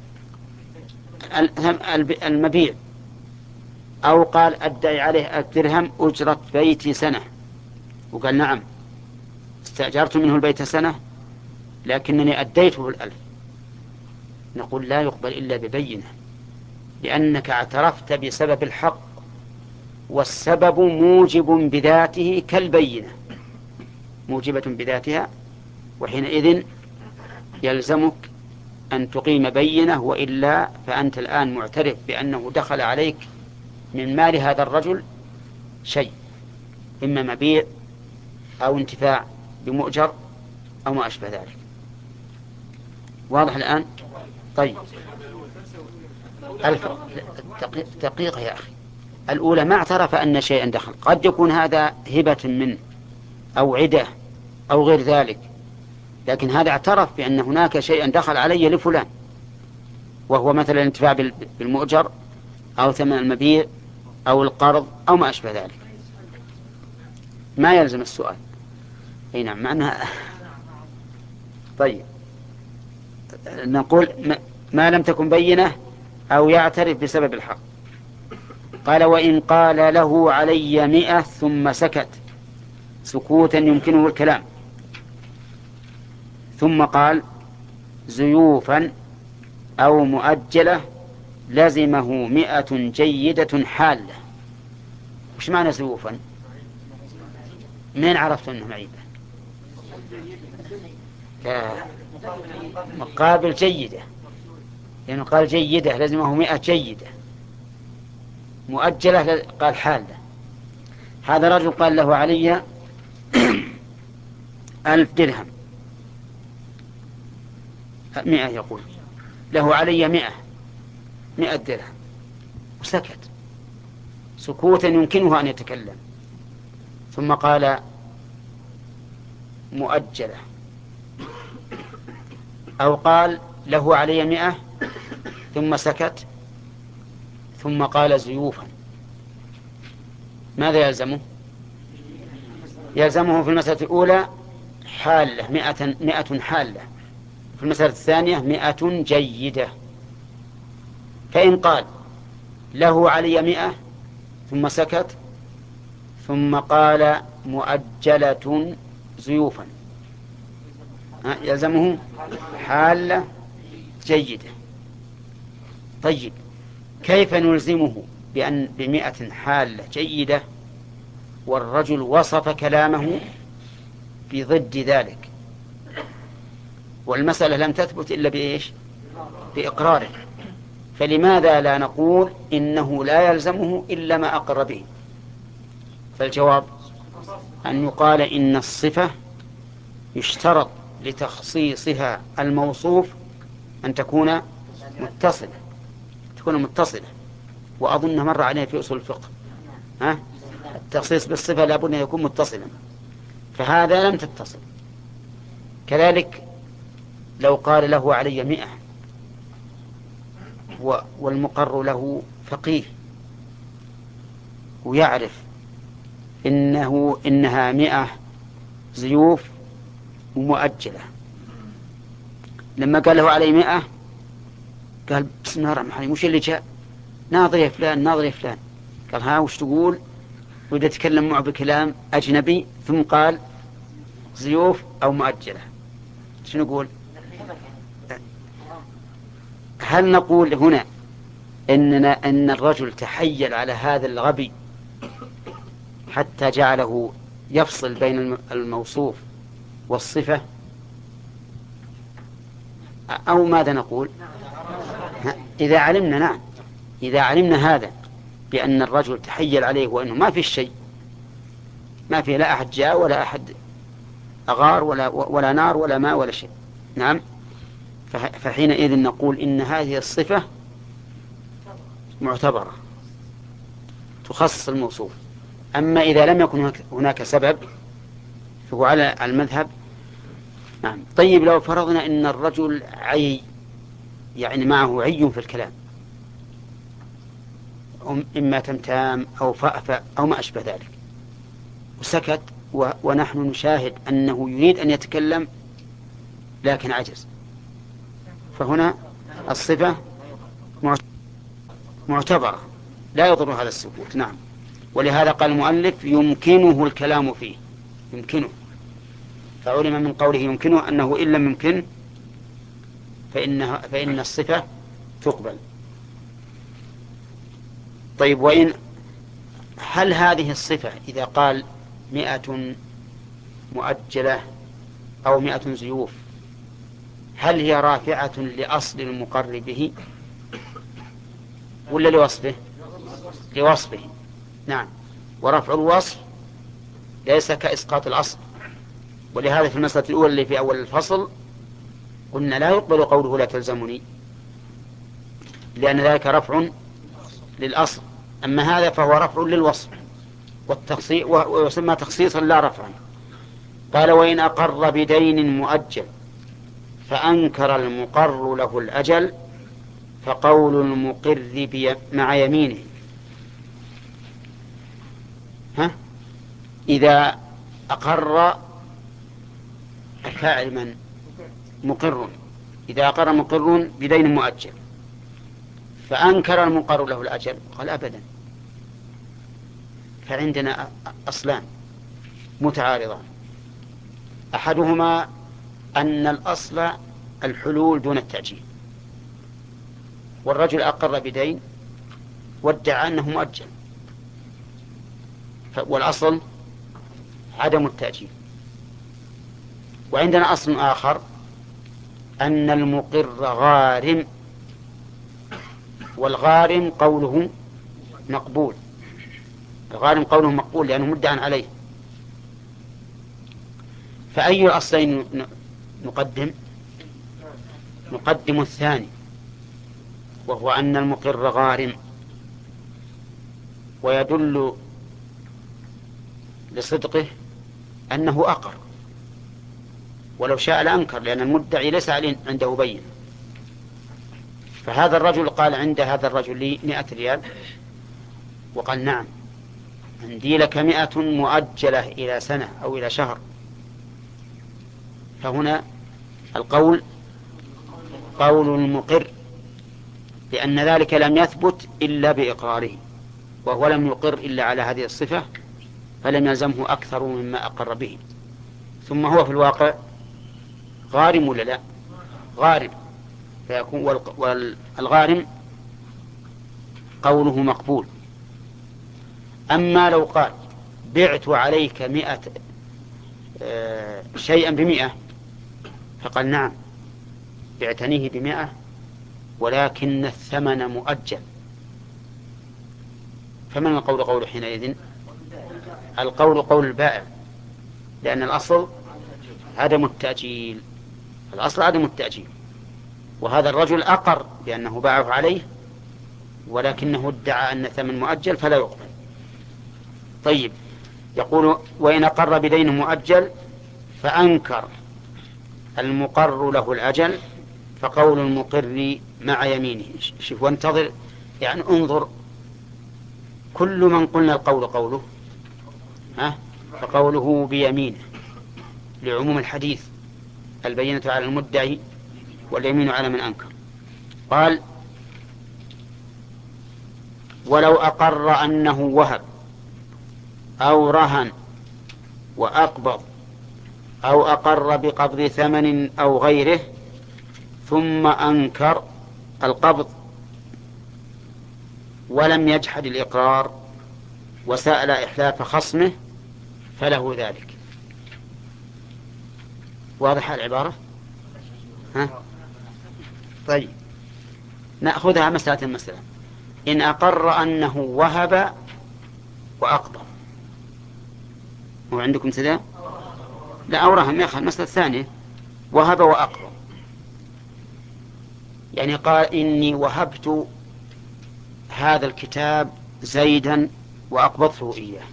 المبيع، أو قال أدعي عليه الدرهم أجرة بيتي سنة، وقال نعم استأجرت منه البيت سنة لكنني أديته الألف، نقول لا يقبل إلا ببينة، لأنك اعترفت بسبب الحق، والسبب موجب بذاته كالبينة، موجبة بذاتها، وحينئذ يلزمك أن تقيم بينة، وإلا فأنت الآن معترف بأنه دخل عليك من مال هذا الرجل شيء، إما مبيع أو انتفاع بمؤجر أو ما أشبه ذلك. واضح الآن؟ طيب، دقيقة يا أخي. الأولى ما اعترف أن شيئا دخل، قد يكون هذا هبة منه أو عدة أو غير ذلك، لكن هذا اعترف بأن هناك شيئا دخل علي لفلان، وهو مثلا الانتفاع بالمؤجر أو ثمن المبيع أو القرض أو ما أشبه ذلك. ما يلزم السؤال. أي نعم، معناها. طيب، نقول ما لم تكن بينة أو يعترف بسبب الحق. قال: وإن قال له علي مئة ثم سكت سكوتا يمكنه الكلام، ثم قال زيوفا أو مؤجلة لزمه مئة جيدة حالة. وش معنى زيوفا؟ من عرفت أنه معيبة؟ لا، مقابل جيدة، لأنه يعني قال جيدة لزمه مئة جيدة، مؤجلة قال حالة. هذا رجل قال له علي ألف درهم، مئة، يقول له علي مئة مئة درهم، وسكت سكوتا يمكنه أن يتكلم، ثم قال مؤجلة، أو قال له علي مئة ثم سكت، ثم قال زيوفا، ماذا يلزمه؟ يلزمه في المسألة الأولى حالة، مئة, مئة حالة، في المسألة الثانية مئة جيدة. فإن قال له علي مئة ثم سكت ثم قال مؤجلة زيوفا، يلزمه حالة جيدة. طيب، كيف نلزمه بأن بمئة حالة جيدة والرجل وصف كلامه بضد ذلك، والمسألة لم تثبت إلا بإيش؟ بإقراره. فلماذا لا نقول إنه لا يلزمه إلا ما أقر به؟ فالجواب أن يقال إن الصفة يشترط لتخصيصها الموصوف أن تكون متصلة، تكون متصلة، وأظن مر عليه في أصول الفقه، ها؟ التخصيص بالصفة لابد أن يكون متصلا، فهذا لم تتصل. كذلك لو قال له علي مئة والمقر له فقيه ويعرف إنه إنها مئة زيوف ومؤجلة، لما قال له علي مئة قال بسم الله الرحمن الرحيم وش اللي جاء؟ ناظر يا فلان ناظر يا فلان. قال ها وش تقول؟ وإذا تكلم معه بكلام أجنبي ثم قال ضيوف أو مؤجلة شنو نقول؟ هل نقول هنا إننا إن الرجل تحيل على هذا الغبي حتى جعله يفصل بين الموصوف والصفة، أو ماذا نقول؟ إذا علمنا نعم إذا علمنا هذا بأن الرجل تحيل عليه وأنه ما في شيء، ما في لا أحد جاء ولا أحد أغار ولا, ولا نار ولا ماء ولا شيء، نعم، فحينئذ نقول إن هذه الصفة معتبرة تخصص الموصوف. أما إذا لم يكن هناك سبب فهو على المذهب. نعم. طيب لو فرضنا إن الرجل عي، يعني معه عي في الكلام، إما تمتام أو فأفأ أو ما أشبه ذلك، وسكت ونحن نشاهد أنه يريد أن يتكلم لكن عجز، فهنا الصفة معتبرة لا يضر هذا السكوت. نعم. ولهذا قال المؤلف يمكنه الكلام فيه، يمكنه، فعلم من قوله يمكنه أنه إن لم يمكن فإن, فإن الصفة تقبل. طيب وإن هل هذه الصفة إذا قال مئة مؤجلة أو مئة زيوف هل هي رافعة لأصل المقر به ولا لوصفه؟ لوصفه. نعم. ورفع الوصف ليس كإسقاط الأصل، ولهذا في المسألة الأولى اللي في أول الفصل قلنا لا يقبل قوله لا تلزمني، لأن ذلك رفع للأصل، أما هذا فهو رفع للوصف والتخصيص، ويسمى تخصيصا لا رفعا. قال وإن أقر بدين مؤجل فأنكر المقر له الأجل فقول المقر مع يمينه. ها؟ إذا أقر الفاعل من؟ مقر. إذا أقر مقر بدين مؤجل فأنكر المقر له الأجل قال أبدا. فعندنا أصلان متعارضان، أحدهما أن الأصل الحلول دون التأجيل، والرجل أقر بدين وادعى أنه مؤجل، والأصل عدم التأجيل. وعندنا أصل آخر أن المقر غارم، والغارم قوله مقبول، الغارم قوله مقبول لأنه مدعى عليه. فأي الأصلين نقدم؟ نقدم الثاني، وهو أن المقر غارم، ويدل لصدقه أنه أقر، ولو شاء لأنكر لأن المدعي ليس عنده بين. فهذا الرجل قال عند هذا الرجل لي مئة ريال، وقال نعم عندي لك مئة مؤجلة إلى سنة أو إلى شهر، فهنا القول قول المقر، لأن ذلك لم يثبت إلا بإقراره، وهو لم يقر إلا على هذه الصفة، فلم يلزمه أكثر مما أقر به. ثم هو في الواقع غارم ولا لا؟ غارم، فيكون والغارم قوله مقبول. أما لو قال بعت عليك مئة آه شيئا بمئة، فقال نعم بعتنيه بمئة ولكن الثمن مؤجل، فمن القول قول حينئذ؟ القول قول البائع، لأن الأصل عدم التأجيل، الأصل عدم التأجيل، وهذا الرجل أقر بأنه باعه عليه ولكنه ادعى أن ثمن مؤجل فلا يقبل. طيب يقول وإن أقر بدين مؤجل فأنكر المقر له الأجل فقول المقر مع يمينه. شوف وانتظر، يعني انظر، كل من قلنا القول قوله ها فقوله بيمينه لعموم الحديث البينة على المدعي واليمين على من أنكر. قال ولو أقر أنه وهب أو رهن وأقبض أو أقر بقبض ثمن أو غيره ثم أنكر القبض ولم يجحد الإقرار وسأل إحلاف خصمه فله ذلك. واضح العبارة؟ ها؟ طيب نأخذها مسألة مسألة. إن أقر أنه وهب وأقبض، هو عندكم سدا؟ لا أورهم يا أخي المسألة الثانية وهب وأقبض، يعني قال إني وهبت هذا الكتاب زيدا وأقبضته إياه،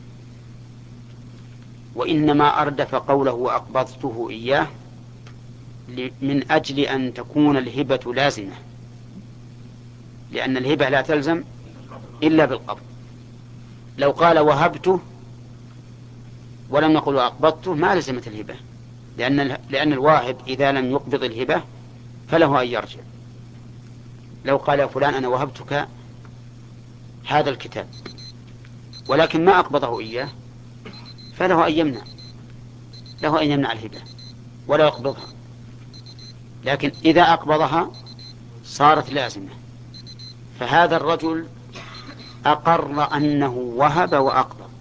وإنما أردف قوله وأقبضته إياه من أجل أن تكون الهبة لازمة، لأن الهبة لا تلزم إلا بالقبض. لو قال وهبته ولم يقل وأقبضته ما لزمت الهبة، لأن لأن الواهب إذا لم يقبض الهبة فله أن يرجع. لو قال يا فلان أنا وهبتك هذا الكتاب ولكن ما أقبضه إياه فله أن يمنع، له أن يمنع الهبة ولا يقبضها، لكن إذا أقبضها صارت لازمة. فهذا الرجل أقر أنه وهب وأقبض،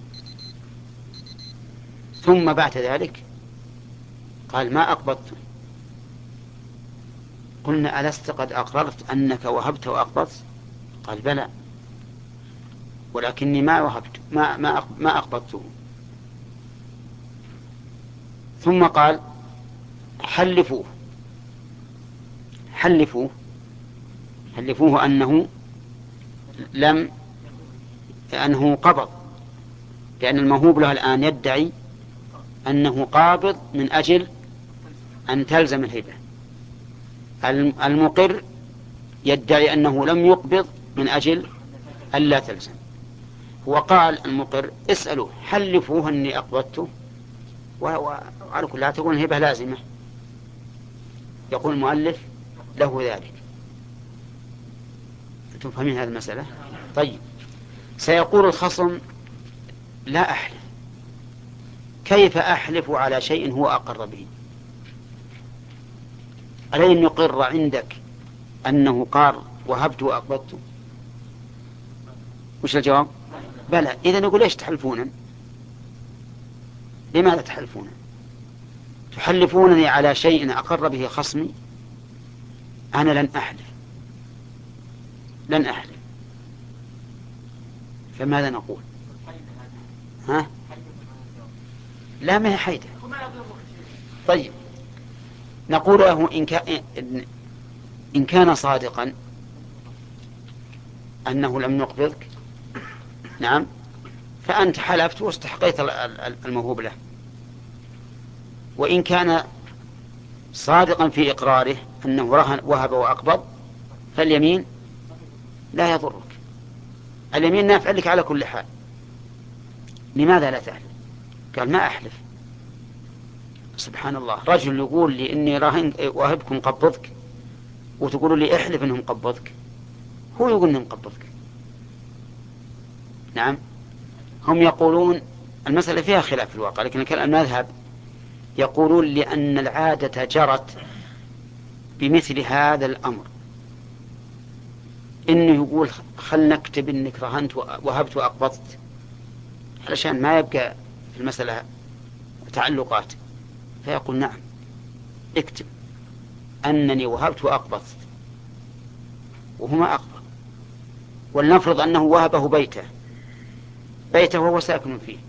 ثم بعد ذلك قال ما أقبضت. قلنا ألست قد أقررت أنك وهبت وأقبضت؟ قال بلى، ولكني ما وهبت ما ما ما أقبضته. ثم قال حلفوه حلفوه حلفوه أنه لم أنه قبض، لأن الموهوب له الآن يدعي أنه قابض من أجل أن تلزم الهبة، المقر يدعي أنه لم يقبض من أجل ألا تلزم. وقال المقر اسألوا حلفوه أني أقبضته، وعلى كل حال تكون الهبة لازمة. يقول المؤلف له ذلك. أنتم فاهمين هذه المسألة؟ طيب سيقول الخصم لا أحلف، كيف أحلف على شيء هو أقر به؟ ألين يقر عندك أنه قال وهبت وأقبضت؟ وش الجواب؟ بلى. إذن يقول ليش تحلفون؟ لماذا تحلفون؟ تحلفونني على شيء أقر به خصمي؟ أنا لن أحلف لن أحلف فماذا نقول؟ ها؟ لا ما هي حيدة. طيب نقول له إن كان إن كان صادقا أنه لم يقبضك، نعم، فأنت حلفت واستحقيت الموهوب له. وإن كان صادقا في إقراره أنه رهن وهب وأقبض فاليمين لا يضرك، اليمين نافع لك على كل حال. لماذا لا تحلف؟ قال ما أحلف. سبحان الله، رجل يقول لي إني راهن وهبكم قبضك وتقولوا لي احلف إنهم قبضك، هو يقول إنهم قبضك. نعم، هم يقولون المسألة فيها خلاف في الواقع، لكن الكلام المذهب يقولون لأن العادة جرت بمثل هذا الأمر، إنه يقول خل نكتب إنك رهنت وهبت وأقبضت علشان ما يبقى في المسألة تعلقات، فيقول نعم اكتب أنني وهبت وأقبضت وهما أقبض. ولنفرض أنه وهبه بيته بيته وهو ساكن فيه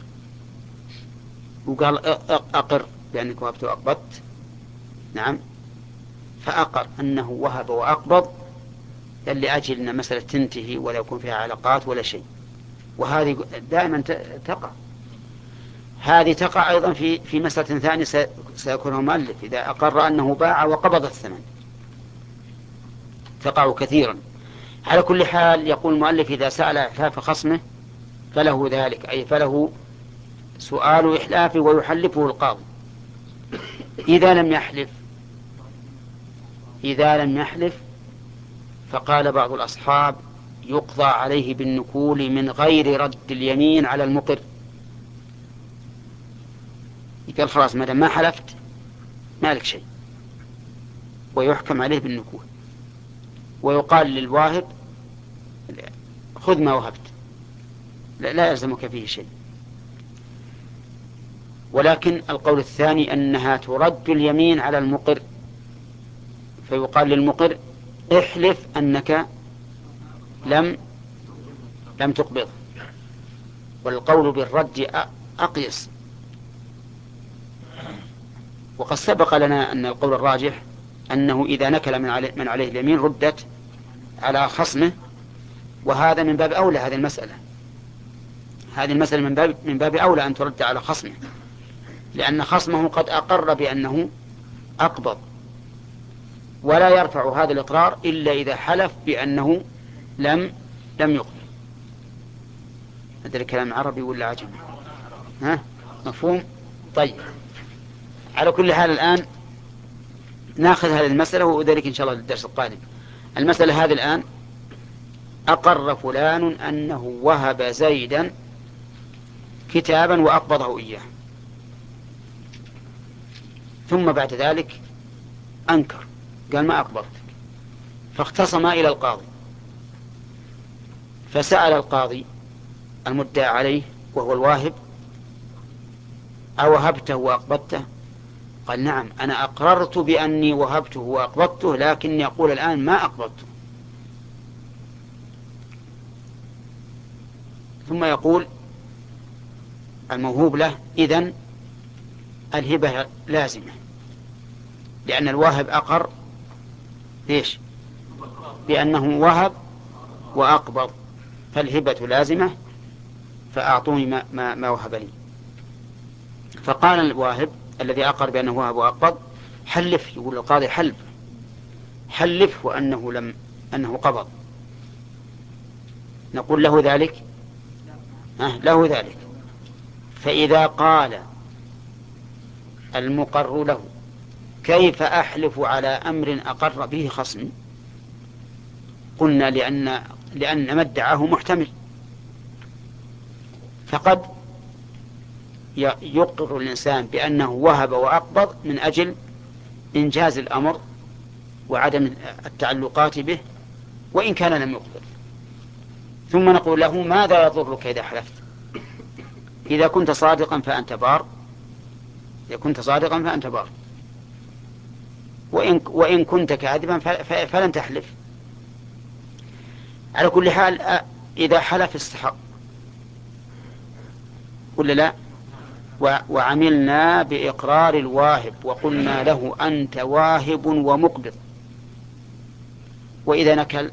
وقال أقر بأنك وهبت وأقبضت، نعم، فأقر أنه وهب وأقبض لأجل أن مسألة تنتهي ولا يكون فيها علاقات ولا شيء. وهذه دائما تقع، هذه تقع أيضا في في مسألة ثانية سيكون مؤلف إذا أقر أنه باع وقبض الثمن، تقع كثيرا. على كل حال يقول المؤلف إذا سأل إحلاف خصمه فله ذلك، أي فله سؤال إحلافه ويحلفه القاضي. إذا لم يحلف إذا لم يحلف فقال بعض الأصحاب يقضى عليه بالنكول من غير رد اليمين على المقر. قال خلاص ما دام ما حلفت ما لك شيء، ويحكم عليه بالنكول، ويقال للواهب خذ ما وهبت، لا, لا يلزمك فيه شيء. ولكن القول الثاني أنها ترد اليمين على المقر، فيقال للمقر احلف أنك لم لم تقبض. والقول بالرد أقيس، وقد سبق لنا أن القول الراجح أنه إذا نكل من عليه, من عليه اليمين ردت على خصمه، وهذا من باب أولى. هذه المسألة هذه المسألة من باب من باب أولى أن ترد على خصمه، لأن خصمه قد أقر بأنه أقبض، ولا يرفع هذا الإقرار إلا إذا حلف بأنه لم لم يقبض. هذا الكلام عربي ولا عجمي؟ ها مفهوم؟ طيب، على كل حال الآن ناخذ هذه المسألة، وذلك إن شاء الله للدرس القادم. المسألة هذه الآن: أقر فلان أنه وهب زيدا كتابا وأقبضه إياه، ثم بعد ذلك أنكر، قال ما أقبضتك، فاختصما إلى القاضي، فسأل القاضي المدعى عليه وهو الواهب: أوهبته وأقبضته؟ قال نعم، أنا أقررت بأني وهبته وأقبضته، لكن يقول الآن ما أقبضته. ثم يقول الموهوب له: إذن الهبة لازمة، لأن الواهب أقر ليش؟ بأنه وهب وأقبض، فالهبة لازمة، فأعطوني ما, ما, ما وهب لي. فقال الواهب الذي أقر بأنه وهب وأقبض: حلف. يقول القاضي: حلف حلف وأنه لم أنه قبض. نقول له ذلك؟ أه له ذلك. فإذا قال المقر له: كيف أحلف على أمر أقر به خصمي؟ قلنا لأن لأن ما ادعاه محتمل، فقد يقر الإنسان بأنه وهب وأقبض من أجل إنجاز الأمر وعدم التعلقات به، وإن كان لم يقبض. ثم نقول له: ماذا يضرك إذا حلفت؟ إذا كنت صادقا فأنت بار، إذا كنت صادقا فأنت بار، وإن, وإن كنت كاذبا فلن تحلف. على كل حال إذا حلف استحق، ولا لا؟ وعملنا بإقرار الواهب وقلنا له: أنت واهب ومقبض. وإذا نكل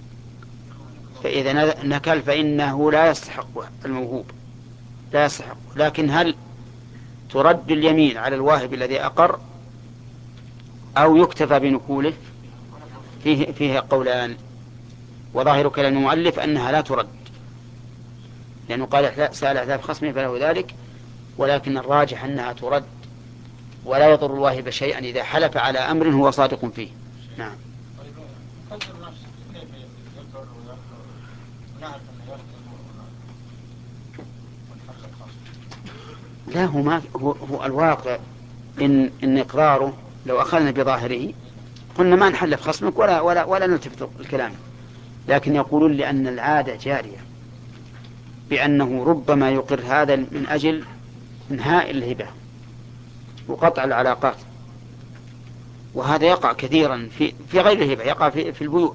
فإذا نكل فإنه لا يستحق الموهوب، لا يستحق. لكن هل ترد اليمين على الواهب الذي أقر أو يكتفى بنكوله؟ فيه, فيه قولان، وظاهر كلام المؤلف أنها لا ترد، لأنه قال: سأل أحلاف خصمه فله ذلك، ولكن الراجح أنها ترد، ولا يضر الواهب شيئا إذا حلف على أمر هو صادق فيه. نعم. لا، هو, ما هو, هو الواقع إن, إن إقراره لو أخذنا بظاهره قلنا ما نحلف خصمك ولا, ولا, ولا نلتفت الكلام، لكن يقولون لأن العادة جارية بأنه ربما يقر هذا من أجل انهاء الهبة وقطع العلاقات، وهذا يقع كثيرا في, في غير الهبة، يقع في, في البيوع.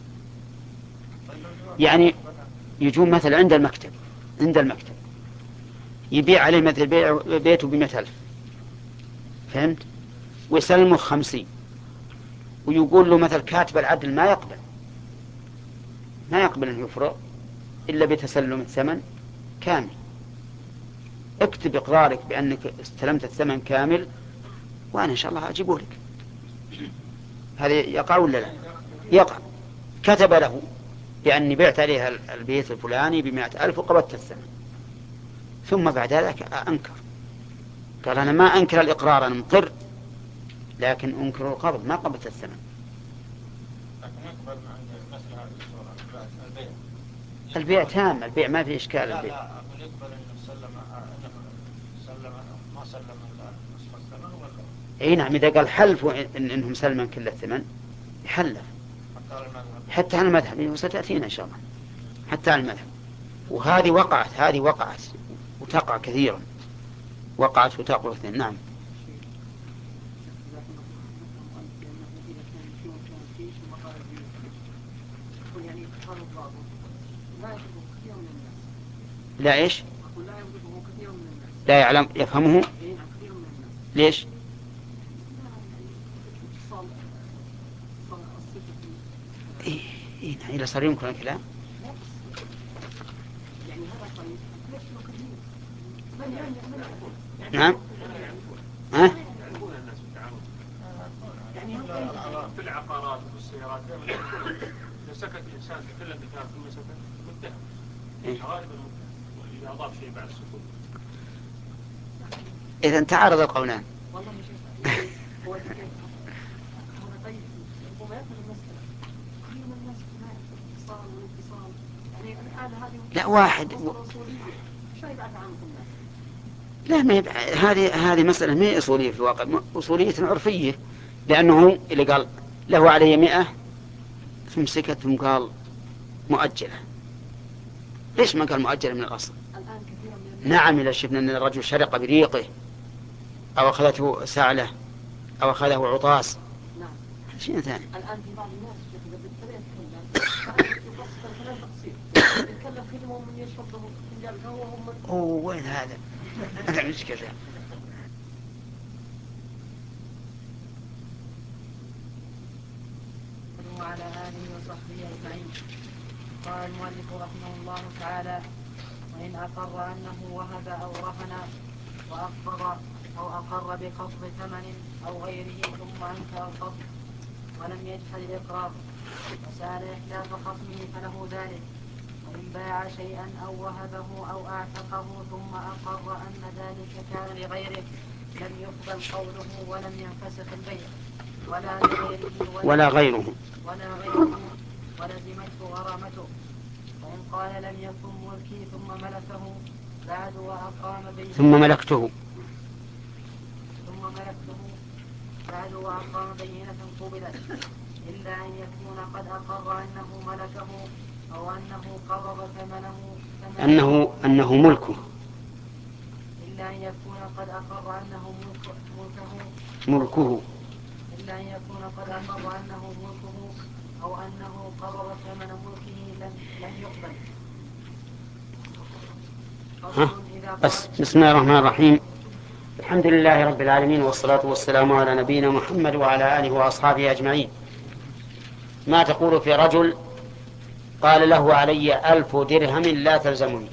يعني يجون مثلا عند المكتب عند المكتب يبيع عليه مثل بيع بيته بمئة ألف، فهمت؟ ويسلمه خمسين، ويقول له مثل كاتب العدل ما يقبل ما يقبل أن يفرغ إلا بتسلم الثمن كامل. اكتب إقرارك بأنك استلمت الثمن كامل وأنا إن شاء الله أجيبه لك. هذا يقع ولا لا؟ يقع. كتب له بأني بعت عليها البيت الفلاني بمئة ألف وقبضت الثمن، ثم بعد ذلك أنكر، قال: أنا ما أنكر الإقرار، أنا مقر، لكن أنكر القبض، ما قبضت الثمن. البيع البيع تام، البيع ما في إشكال. لا البيع لا أقول يقبل إنه سلم إنه سلم ما سلم إلا نصف الثمن ولا اي نعم، إذا قال حلف إن إنهم سلما كل الثمن يحلف حتى على المذهب. حتى على المذهب، وستأتينا إن شاء الله حتى على المذهب. وهذه وقعت هذه وقعت وتقع كثيرا، وقعت وتقع اثنين. نعم. لا إيش؟ لا يعلم يفهمه. ليش؟ إيه إيه إذا صار يمكن الكلام. نعم. ها؟ في العقارات والسيارات إذا سكت الإنسان تكلم بكلام ثم سكت متهم غالبا، وإذا أضاف شيء بعد السكوت. إذا تعارض القولان. لا واحد و... لا ما يبع... هذه هذه مسألة ما هي أصولية في الواقع، أصولية عرفية، لأنه اللي قال له عليه مئة ثم سكت ثم قال مؤجلة. ليش ما قال مؤجلة من الأصل؟ نعم، إذا شفنا أن الرجل شرق بريقه أو أخذته سعلة أو أخذه عطاس شيء ثاني. الآن في بعض الناس يتكلم خدمه من يشرب له فنجان قهوة هم. أوه وين هذا؟ هذا مشكلة. وعلى آله وصحبه أجمعين. قال المؤلف رحمه الله تعالى: وإن أقر أنه وهب أو رهن وأقر أو أقر بقبض ثمن أو غيره ثم أنكر القبض ولم يجحد الإقرار وسأل إحلاف خصمه فله ذلك. وإن باع شيئا أو وهبه أو أعتقه ثم أقر أن ذلك كان لغيره لم يقبل قوله ولم ينفسخ البيع ولا لغيره ولا غيره ولا غيره ولزمته غرامته. وإن قال لم يكن ملكي ثم ملكه بعد وأقام بينه ثم ملكته ثم ملكته بعد وأقام بينة قبلت، إلا أن يكون قد أقر أنه ملكه أو أنه قرض ثمنه أنه أنه ملكه إلا أن يكون قد أقر أنه ملك ملكه ملكه إلا أن يكون قد أقر أنه ملكه أو أنه قرض ثمن ملكه لم لم يقبل. ها بس. بسم الله الرحمن الرحيم. الحمد لله رب العالمين، والصلاة والسلام على نبينا محمد وعلى آله وأصحابه أجمعين. ما تقول في رجل قال له علي ألف درهم لا تلزمني؟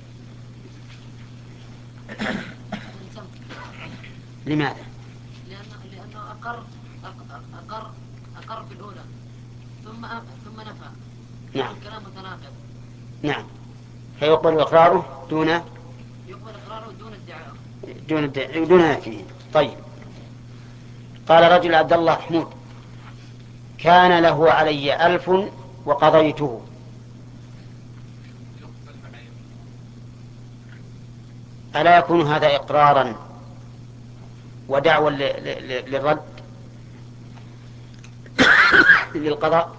لماذا؟ لأنه أقر أقر أقر في الأولى ثم ثم نفى. نعم. الكلام متناقض. نعم، فيقبل إقراره دون يقبل إقراره دون ادعاء دون الدعاء دون يكفيه. طيب، قال رجل عبد الله حمود كان له علي ألف وقضيته، ألا يكون هذا إقرارا ودعوى للرد للقضاء؟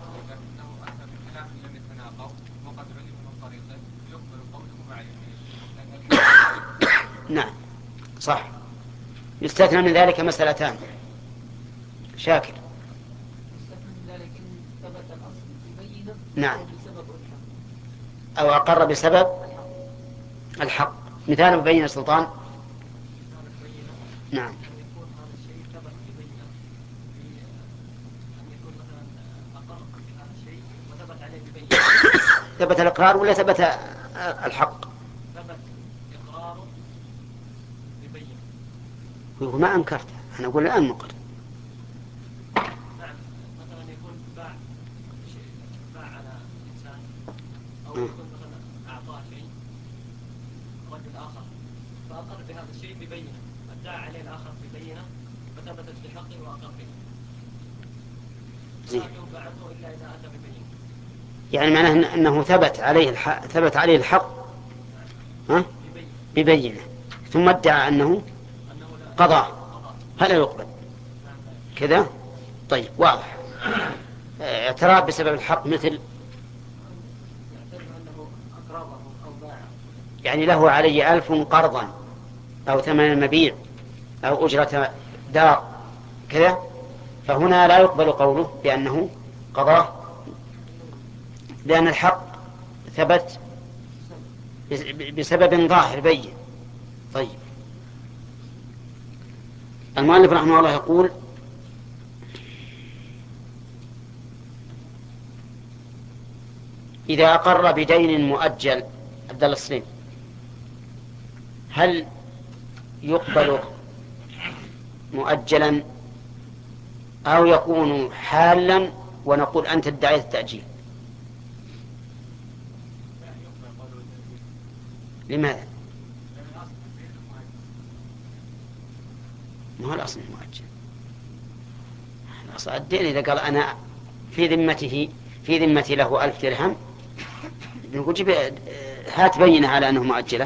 نعم صح. يستثنى من ذلك مسألتان. شاكر. نعم، أو أقر بسبب الحق. مثال مبين سلطان. نعم. ثبت الإقرار ولا ثبت الحق؟ ثبت إقراره ببين. يقول ما أنكرت، أنا أقول الآن مقر. نعم، مثلا يكون باع شيء، باع على إنسان أو يكون مثلا أعطاه شيء رجل آخر فأقر بهذا الشيء ببينة، ادعى عليه الآخر ببينة فثبتت بحقه وأقر به. لا ينبعثه إلا إذا أتى ببينة. يعني معناه أنه ثبت عليه الحق ثبت عليه الحق ها؟ ببينه ثم ادعى أنه قضى، هل يقبل كذا؟ طيب واضح. اعتراف بسبب الحق مثل يعني له علي ألف قرضا أو ثمن مبيع أو أجرة دار كذا، فهنا لا يقبل قوله بأنه قضاه، لأن الحق ثبت بسبب ظاهر بين. طيب المؤلف رحمه الله يقول: إذا أقر بدين مؤجل، عبد الله السليم، هل يقبل مؤجلا أو يكون حالا ونقول أنت ادعيت التأجيل؟ لماذا؟ ما هو الأصل مؤجل. الأصل الدين إذا قال أنا في ذمته في ذمتي له ألف درهم، نقول جيب هات بينة على أنه مؤجلة.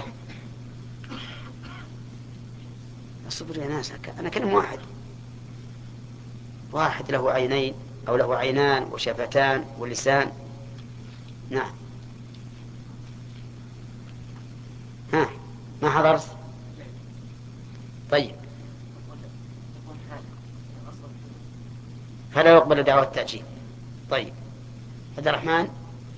الصبر يا ناس، أنا كلم واحد واحد له عينين أو له عينان وشفتان ولسان. نعم. ها ما حضرت؟ طيب فلا يقبل دعوة التأجيل. طيب عبد الرحمن.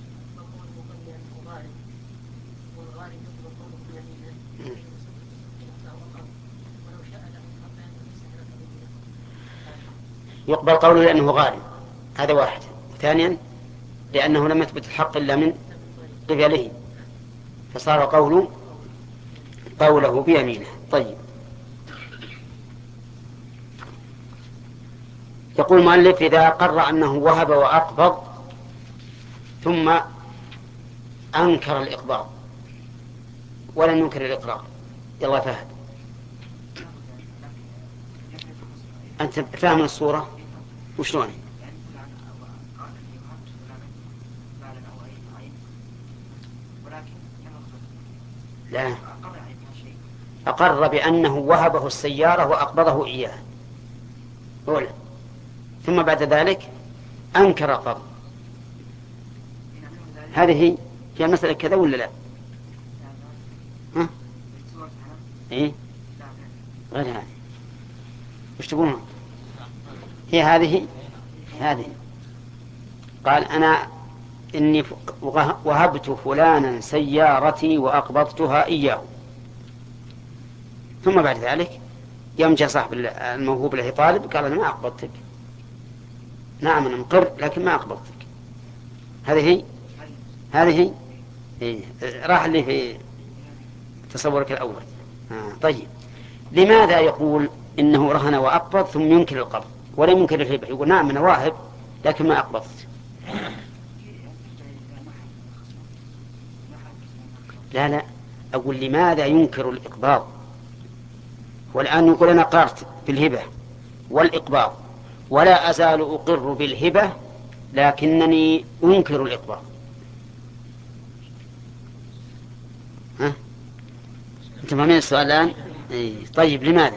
يقبل قوله لأنه غالب، هذا واحد. ثانيا لأنه لم يثبت الحق إلا من قبله، فصار قوله قوله بيمينه. طيب يقول المؤلف: إذا أقر أنه وهب وأقبض ثم أنكر الإقباض ولم ينكر الإقرار. يلا فهد، أنت فاهم الصورة وشلون؟ لا، أقر بأنه وهبه السيارة وأقبضه إياه أولا، ثم بعد ذلك أنكر القبض. هذه هي المسألة كذا ولا لا؟ ها؟ إيه؟ غير هذه. وش تقولون؟ هي هذه هذه قال: أنا إني وهبت فلانا سيارتي وأقبضتها إياه، ثم بعد ذلك يوم جاء صاحب الموهوب له طالب قال: أنا ما أقبضتك. نعم أنا مقر لكن ما أقبضتك. هذه هذه إيه؟ راح اللي في تصورك الأول. آه. طيب لماذا يقول إنه رهن وأقبض ثم ينكر القبض ولم ينكر الهبة؟ يقول: نعم أنا واهب لكن ما أقبضت. لا لا، أقول لماذا ينكر الإقباض؟ والآن يقول: أنا قررت بالهبة والإقباض ولا أزال أقر بالهبة لكنني أنكر الإقباض. ها؟ أنت فاهمين السؤال الآن؟ إيه. طيب لماذا؟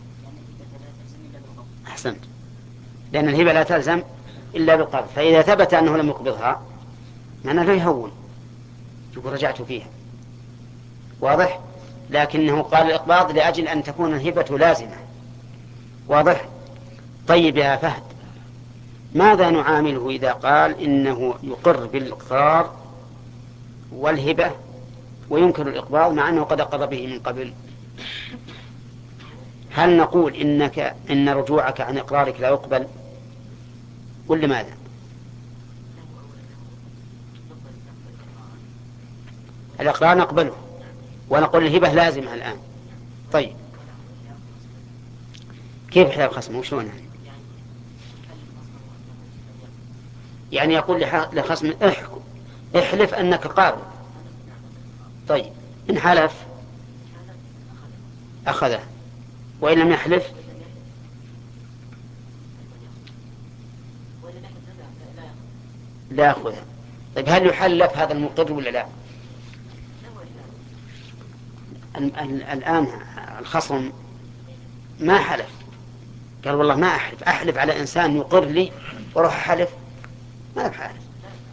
أحسنت، لأن الهبة لا تلزم إلا بالقبض، فإذا ثبت أنه لم يقبضها معناه لا يهون، يقول رجعت فيها. واضح؟ لكنه قال الإقباض لأجل أن تكون الهبة لازمة. واضح؟ طيب يا فهد، ماذا نعامله إذا قال إنه يقر بالإقرار والهبة وينكر الإقباض مع أنه قد قضى به من قبل؟ هل نقول إنك إن رجوعك عن إقرارك لا يقبل ولا ماذا؟ الإقرار نقبله ونقول الهبة لازمة الآن. طيب كيف حلال الخصم وشلون يعني؟ يعني يقول لخصم احكم احلف أنك قابل. طيب إن حلف أخذه وإن لم يحلف لا أخذه. طيب هل يحلف هذا المقر ولا لا؟ الآن الخصم ما حلف، قال والله ما أحلف، أحلف على إنسان يقر لي وروح أحلف، ما بحلف.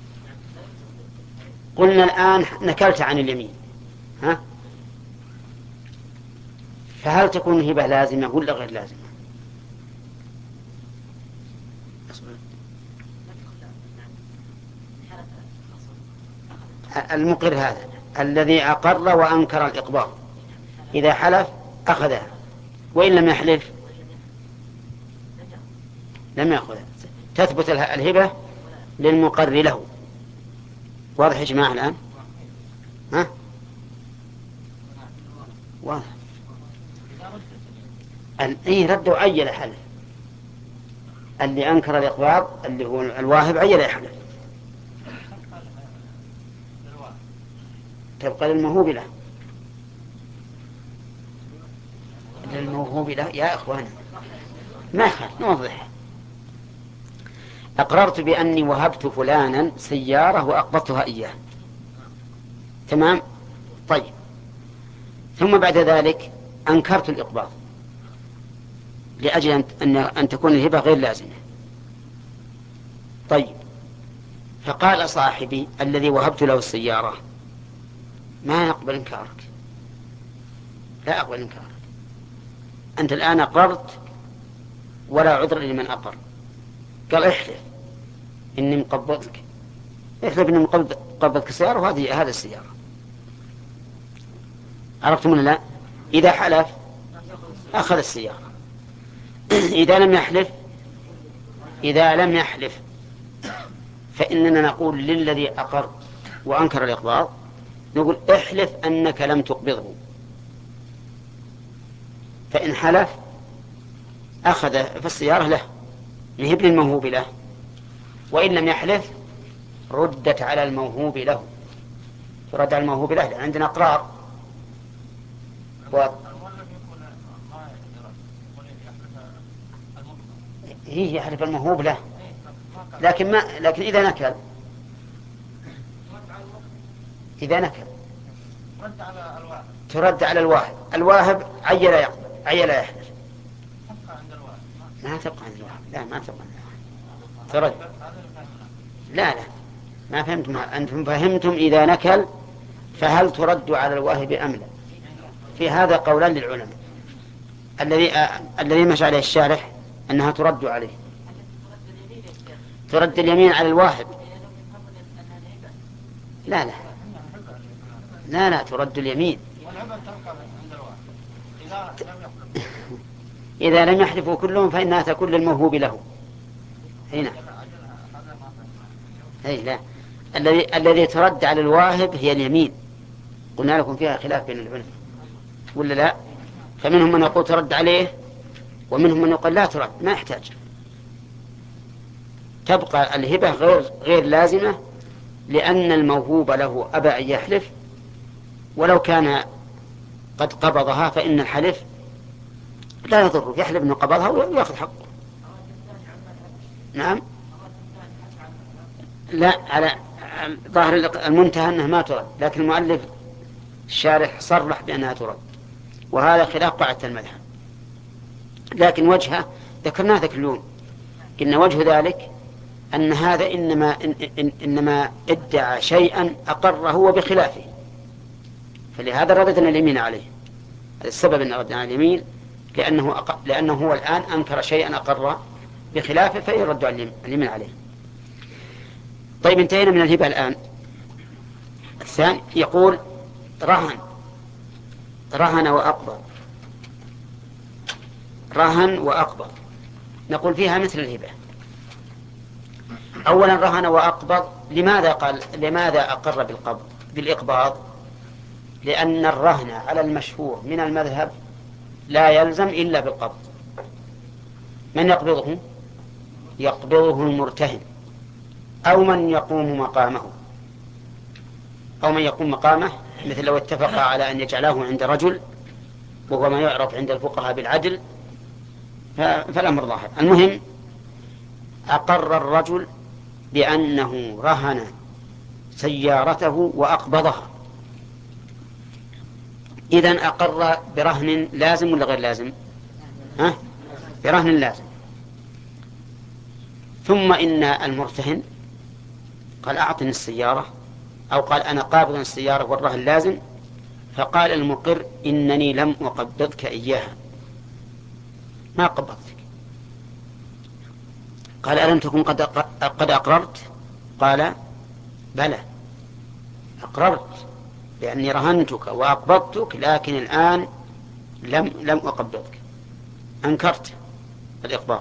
قلنا الآن نكلت عن اليمين، ها؟ فهل تكون الهبة لازمة ولا غير لازمة؟ المقر هذا الذي أقر وأنكر الإقباض إذا حلف أخذها، وإن لم يحلف لم يأخذها، تثبت الهبة للمقر له. واضح يا جماعة الآن؟ ها؟ واضح. إيه رد وعيل حلف، اللي أنكر الإقباض اللي هو الواهب عيل يحلف، تبقى للموهوب له. للموهوب له يا إخواني ما يخالف نوضح. أقررت بأني وهبت فلانا سيارة وأقبضتها إياه، تمام؟ طيب ثم بعد ذلك أنكرت الإقباض لأجل أن, أن تكون الهبة غير لازمة. طيب فقال صاحبي الذي وهبت له السيارة ما يقبل إنكارك، لا أقبل إنكارك، أنت الآن أقررت ولا عذر لمن أقر. قال احلف إني مقبضك، احلف إني مقبضك السيارة وهذه هذا السيارة. عرفتم ولا لا؟ إذا حلف أخذ السيارة. إذا لم يحلف إذا لم يحلف فإننا نقول للذي أقر وأنكر الإقباض، نقول احلف أنك لم تقبضه، فإن حلف أخذ فالسيارة له نهب للموهوب له، وإن لم يحلف ردت على الموهوب له، ترد على الموهوب له، عندنا أقرار و... هي يحلف الموهوب له، لكن ما لكن إذا نكل إذا نكل ترد على الواهب. الواهب عيل يقبل عيل يحلف، ما تبقى عند الواهب، لا ما تبقى عند الواهب، ترد. لا لا ما فهمتم أنتم، فهمتم إذا نكل فهل ترد على الواهب أم لا؟ في هذا قولان للعلماء. الذي الذي مشى عليه الشارح أنها ترد عليه، ترد اليمين على الواهب. لا لا لا لا ترد اليمين إذا لم يحلفوا كلهم فإنها تكون للموهوب له. هنا أي لا، الذي الذي ترد على الواهب هي اليمين، قلنا لكم فيها خلاف بين العلماء ولا لا؟ فمنهم من يقول ترد عليه ومنهم من يقول لا ترد، ما يحتاج، تبقى الهبة غير غير لازمة، لأن الموهوب له أبى أن يحلف، ولو كان قد قبضها فإن الحلف لا يضر، يحلف أنه قبضها ويأخذ حقه. نعم لا، على ظاهر المنتهى أنها ما ترد، لكن المؤلف الشارح صرح بأنها ترد، وهذا خلاف قاعدة المذهب. لكن وجهه ذكرناه ذاك اليوم، إن وجه ذلك أن هذا إنما, إن إن إنما ادعى شيئا أقره هو بخلافه، فلهذا رددنا اليمين عليه. هذا السبب أن ردنا على اليمين، لأنه, أق... لأنه هو الآن أنكر شيئا أقر بخلافه فيرد اليمين عليه. طيب انتهينا من الهبة. الآن الثاني يقول رهن رهن وأقبض. رهن وأقبض نقول فيها مثل الهبة. أولا رهن وأقبض، لماذا قال لماذا أقر بالقبض بالإقباض؟ لأن الرهن على المشهور من المذهب لا يلزم إلا بالقبض. من يقبضه؟ يقبضه المرتهن أو من يقوم مقامه، أو من يقوم مقامه، مثل لو اتفق على أن يجعله عند رجل، وهو ما يعرف عند الفقهاء بالعدل، فالأمر ظاهر. المهم أقر الرجل بأنه رهن سيارته وأقبضها. إذن أقر برهن لازم ولا غير لازم؟ ها؟ برهن لازم. ثم إن المرتهن قال أعطني السيارة، أو قال أنا قابض السيارة والرهن لازم، فقال المقر إنني لم أقبضك إياها، ما قبضتك. قال ألم تكن قد قد أقررت؟ قال بلى أقررت بأني رهنتك وأقبضتك، لكن الآن لم لم أقبضك، أنكرت الإقباض.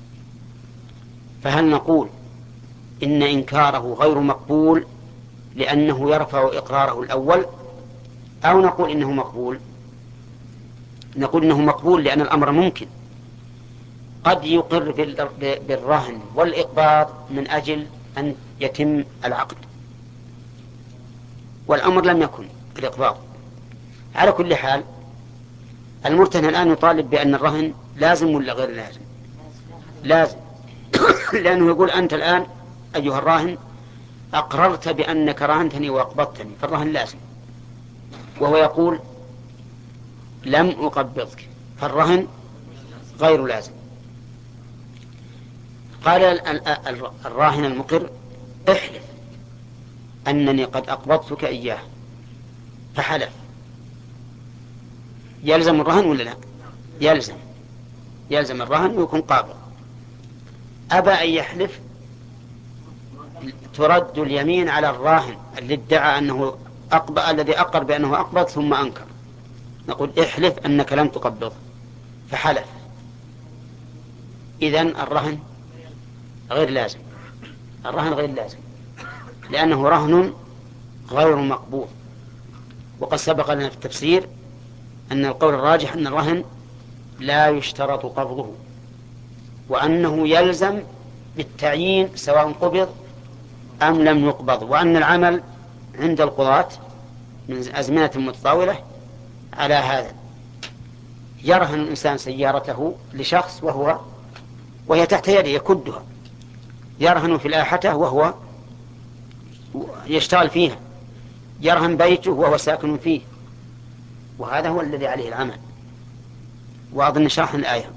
فهل نقول إن إنكاره غير مقبول لأنه يرفع إقراره الأول، أو نقول إنه مقبول؟ نقول إنه مقبول لأن الأمر ممكن، قد يقر بالرهن والإقباض من أجل أن يتم العقد، والأمر لم يكن الإقباض. على كل حال المرتهن الآن يطالب بأن الرهن لازم ولا غير لازم؟ لازم لأنه يقول أنت الآن أيها الراهن أقررت بأنك رهنتني وأقبضتني، فالرهن لازم، وهو يقول لم أقبضك، فالرهن غير لازم. قال الراهن المقر احلف أنني قد أقبضتك إياه، فحلف، يلزم الرهن ولا لا؟ يلزم يلزم الرهن ويكون قابض. أبى أن يحلف ترد اليمين على الراهن الذي ادعى أنه أقبض، الذي أقر بأنه أقبض ثم أنكر، نقول احلف أنك لم تقبض، فحلف. إذن الرهن غير لازم، الرهن غير لازم لأنه رهن غير مقبول. وقد سبق لنا في التفسير أن القول الراجح أن الرهن لا يشترط قبضه، وأنه يلزم بالتعيين سواء قبض أم لم يقبض، وأن العمل عند القضاة من أزمنة متطاولة على هذا. يرهن الإنسان سيارته لشخص وهو وهي تحت يده يكدها، يرهن فلاحته وهو يشتغل فيها، يرهن بيته وهو ساكن فيه، وهذا هو الذي عليه العمل. وأظن شرحنا الآية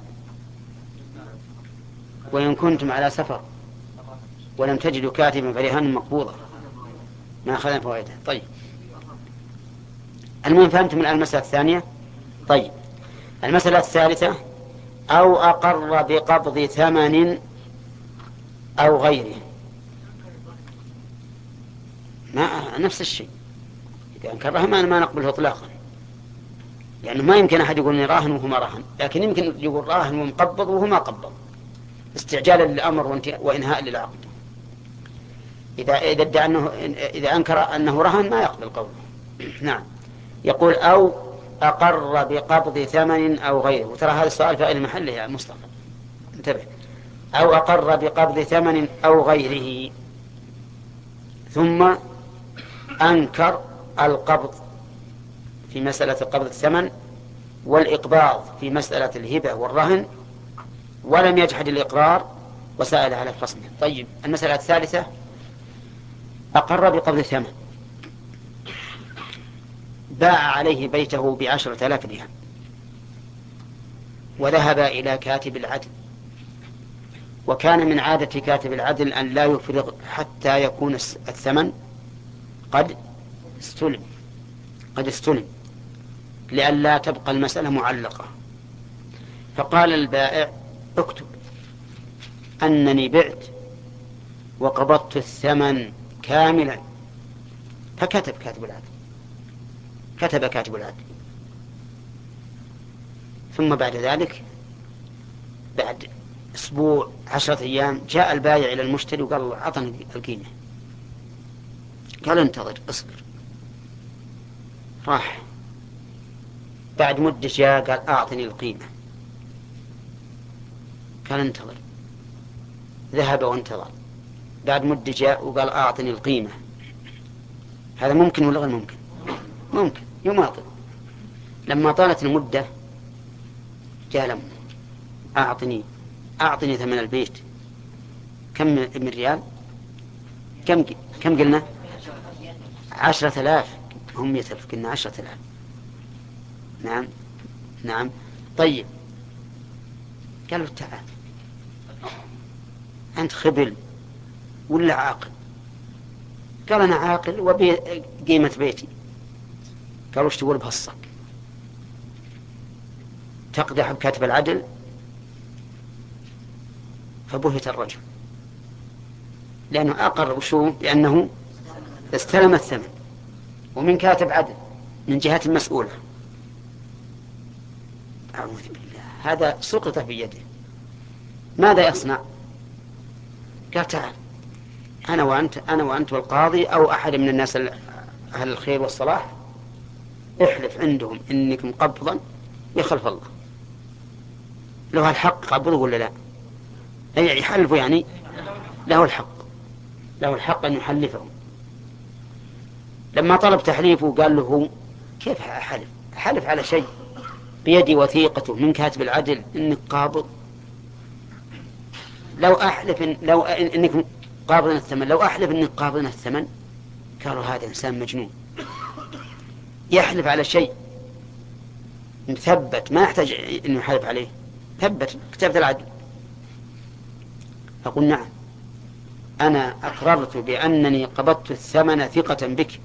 وإن كنتم على سفر ولم تجدوا كاتبا فرهان مقبوضة ما أخذنا فوائده. طيب المهم فهمتم الآن المسألة الثانية. طيب المسألة الثالثة أو أقر بقبض ثمن أو غيره، ما نفس الشيء. إذا أنكرها ما ما نقبله إطلاقا، لأنه ما يمكن أحد يقول إني راهن وهو ما راهن، لكن يمكن يقول راهن ومقبض وهو ما قبض، استعجالا للأمر وإنهاء للعقد. إذا إذا ادعى أنه إذا أنكر أنه رهن ما يقبل قوله. نعم. يقول أو أقر بقبض ثمن أو غيره، وترى هذا السؤال في أي محله يا مصطفى، انتبه. أو أقر بقبض ثمن أو غيره ثم أنكر القبض في مسألة قبض الثمن والإقباض في مسألة الهبة والرهن، ولم يجحد الإقرار وسأل على خصمه. طيب المسألة الثالثة أقر بقبض ثمن، باع عليه بيته بعشرة آلاف درهم وذهب إلى كاتب العدل، وكان من عادة كاتب العدل أن لا يفرغ حتى يكون الثمن قد استلم قد استلم لئلا تبقى المسألة معلقة. فقال البائع اكتب أنني بعت وقبضت الثمن كاملا، فكتب كاتب العدل كتب كاتب العدل ثم بعد ذلك بعد أسبوع عشرة أيام جاء البائع إلى المشتري وقال أعطني القيمة، قال انتظر اصبر. راح بعد مدة جاء قال أعطني القيمة، قال انتظر. ذهب وانتظر، بعد مدة جاء وقال أعطني القيمة. هذا ممكن ولا غير ممكن؟ ممكن، يماطل. لما طالت المدة جاء لم أعطني أعطني ثمن البيت. كم من ريال؟ كم كم قلنا؟ عشرة آلاف، هم مئة ألف، كنا عشرة آلاف. نعم نعم. طيب قالوا تعال أنت خبل ولا عاقل؟ قال أنا عاقل وبقيمة بيتي. قالوا ايش تقول بهالصك؟ تقدح بكاتب العدل؟ فبهت الرجل لأنه أقر وشو بأنه استلم الثمن ومن كاتب عدل من جهة المسؤولة. أعوذ بالله، هذا سقط في يده. ماذا يصنع؟ قال تعال أنا وأنت أنا وأنت والقاضي أو أحد من الناس أهل الخير والصلاح، احلف عندهم إنك مقبضا يخلف الله. له الحق قبضه ولا لا؟ أي يحلفه يعني له الحق، له الحق أن يحلفه. لما طلب تحليفه قال له كيف أحلف؟ أحلف على شيء بيدي وثيقته من كاتب العدل إنك قابض؟ لو أحلف إن لو إن إنك قابض الثمن، لو أحلف إنك قابض الثمن. قالوا هذا إنسان مجنون يحلف على شيء مثبت ما يحتاج إنه يحلف عليه، ثبت كتابة العدل. أقول نعم أنا أقررت بأنني قبضت الثمن ثقة بك،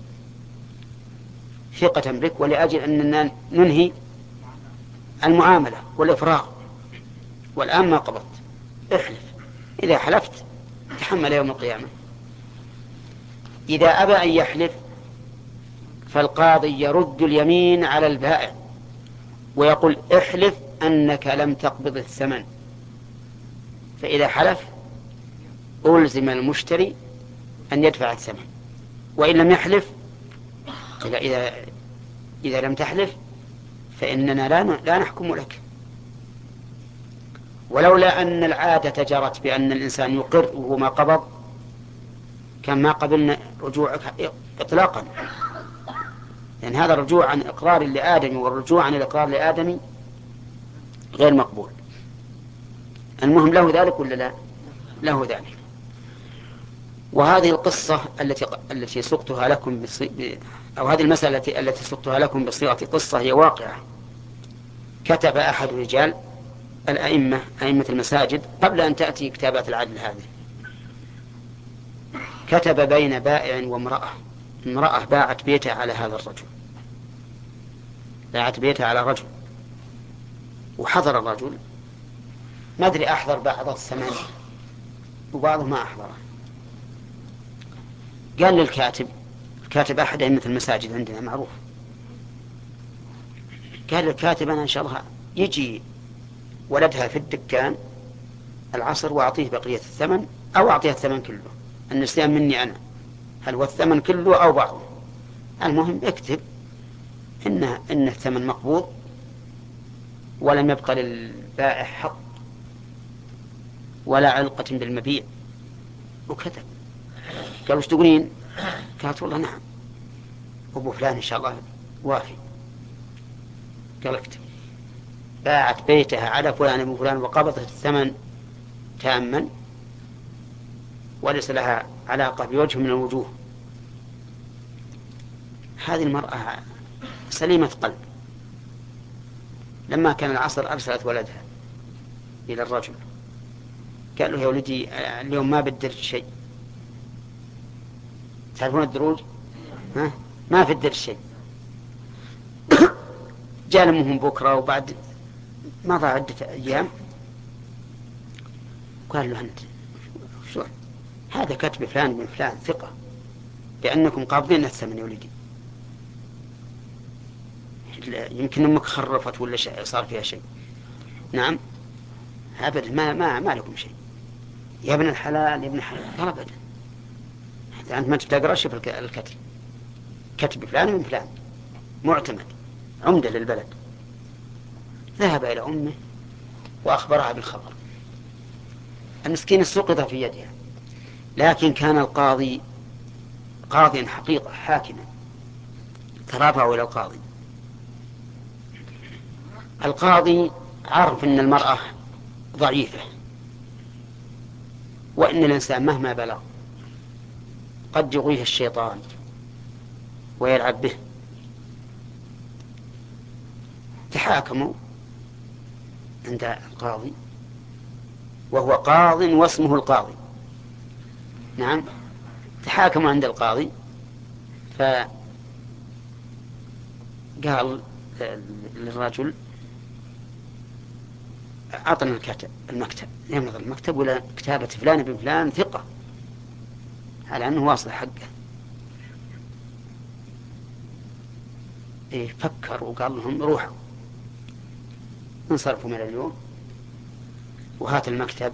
ثقة بك ولأجل أننا ننهي المعاملة والإفراغ، والآن ما قبضت. احلف، إذا حلفت تحمل يوم القيامة. إذا أبى أن يحلف فالقاضي يرد اليمين على البائع ويقول احلف أنك لم تقبض الثمن. فإذا حلف ألزم المشتري أن يدفع الثمن، وإن لم يحلف إذا, إذا, إذا لم تحلف فإننا لا, لا نحكم لك. ولولا أن العادة جرت بأن الإنسان يقر وهو ما قبض كان ما قبلنا رجوعك إطلاقا، لأن هذا الرجوع عن إقرار لآدم والرجوع عن الإقرار لآدم غير مقبول. المهم له ذلك ولا لا؟ له ذلك. وهذه القصة التي التي سقتها لكم بصي... أو هذه المسألة التي التي سقتها لكم بصيغة قصة هي واقعة. كتب أحد رجال الأئمة أئمة المساجد قبل أن تأتي كتابات العدل هذه، كتب بين بائع وامرأة. امرأة باعت بيتها على هذا الرجل، باعت بيتها على رجل، وحضر الرجل، ما أدري أحضر بعض الثمن وبعضه ما أحضره. قال للكاتب، الكاتب أحد أئمة المساجد عندنا معروف، قال للكاتب أنا إن شاء الله يجي ولدها في الدكان العصر وأعطيه بقية الثمن أو أعطيه الثمن كله، النسيان مني أنا، هل هو الثمن كله أو بعضه. المهم اكتب إنه, إنه الثمن مقبوض ولم يبقى للبائع حق ولا علقة بالمبيع. وكتب. قال وش تقولين؟ قالت والله نعم أبو فلان إن شاء الله وافي. قال اكتب باعت بيتها على فلان أبو فلان وقبضت الثمن تاما وليس لها علاقة بوجه من الوجوه. هذه المرأة سليمة قلب، لما كان العصر أرسلت ولدها إلى الرجل قال له يا ولدي اليوم ما بدرج شيء. تعرفون الدروج؟ ها؟ ما في الدرج شيء. جاء لمهم بكرة وبعد مضى عدة أيام قال له أنت شو هذا كتب فلان من فلان ثقة بأنكم قابضين الثمن يا ولدي، يمكن أمك خرفت ولا صار فيها شيء. نعم أبدا ما, ما, ما لكم شيء يا ابن الحلال يا ابن الحلال. قال أبدا أنت ما تقرأ شوف الكتب، كتب فلان من فلان معتمد عمدة للبلد. ذهب إلى أمه وأخبرها بالخبر. المسكين سقط في يدها، لكن كان القاضي قاضيا حقيقة حاكما. ترافعوا إلى القاضي. القاضي عرف أن المرأة ضعيفة وأن الإنسان مهما بلغ قد يغويه الشيطان ويلعب به. تحاكموا عند القاضي، وهو قاض واسمه القاضي. نعم، تحاكموا عند القاضي، فقال للرجل أعطنا الكتاب المكتب، يمضي المكتب ولا كتابة فلان بن فلان ثقة على أنه واصل حقه. إيه، فكر وقال لهم روحوا، انصرفوا من اليوم وهات المكتب،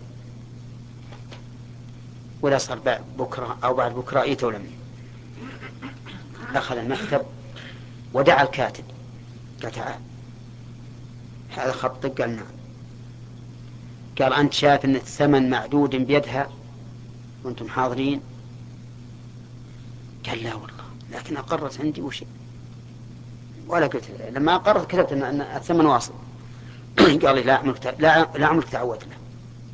ولا صار بعد بكرة أو بعد بكرة يتوا لم. أخذ المكتب ودعا الكاتب، قال تعال هذا خطك. قال نعم. قال أنت شايف أن الثمن معدود بيدها وأنتم حاضرين؟ قال لا والله، لكن أقرت عندي وشيء، ولا قلت لما أقرت كتبت أن الثمن واصل. قال لي لا عمرك لا لا عمرك تعود له،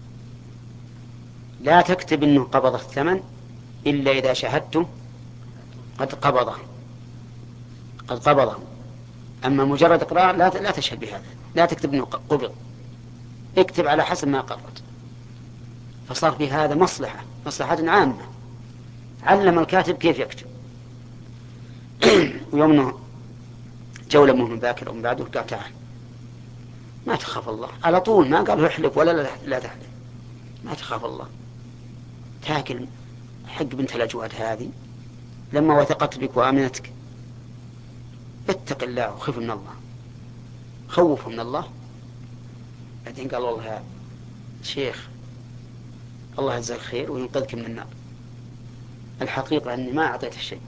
لا تكتب إنه قبض الثمن إلا إذا شاهدته قد قبضه قد قبضه أما مجرد إقرار لا لا تشهد بهذا، لا تكتب إنه قبض، اكتب على حسب ما قررت. فصار في هذا مصلحة مصلحة عامة، علم الكاتب كيف يكتب. ويوم جولة من باكر ومن بعده قال تعال ما تخاف الله، على طول ما قال احلف ولا لا تحلف، ما تخاف الله، تاكل حق بنت الأجواد هذه لما وثقت بك وآمنتك، اتق الله وخف من الله، خوف من الله. بعدين قال والله يا شيخ الله يجزاك خير وينقذك من النار، الحقيقة أني ما أعطيت الشيء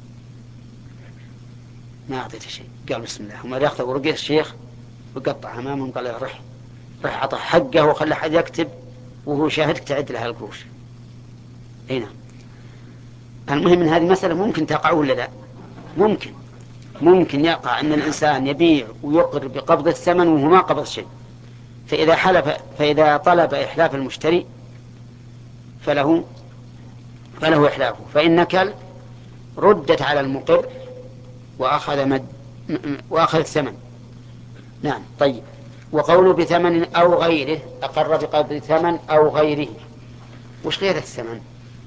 ما أعطيت شيء. قال بسم الله، وما ياخذ ورقة الشيخ وقطع أمامهم، قال له رح رح أعطى حقه وخلى حد يكتب وهو شاهدك تعد لها القروش. هنا المهم من هذه المسألة ممكن تقع ولا لا؟ ممكن ممكن يقع أن الإنسان يبيع ويقر بقبض الثمن وهو ما قبض شيء، فإذا حلف فإذا طلب إحلاف المشتري فله فله إحلافه، فإن نكل ردت على المقر وأخذ مد وأخذ الثمن. نعم. طيب، وقوله بثمن أو غيره، أقر بقبض ثمن أو غيره. وش غير الثمن؟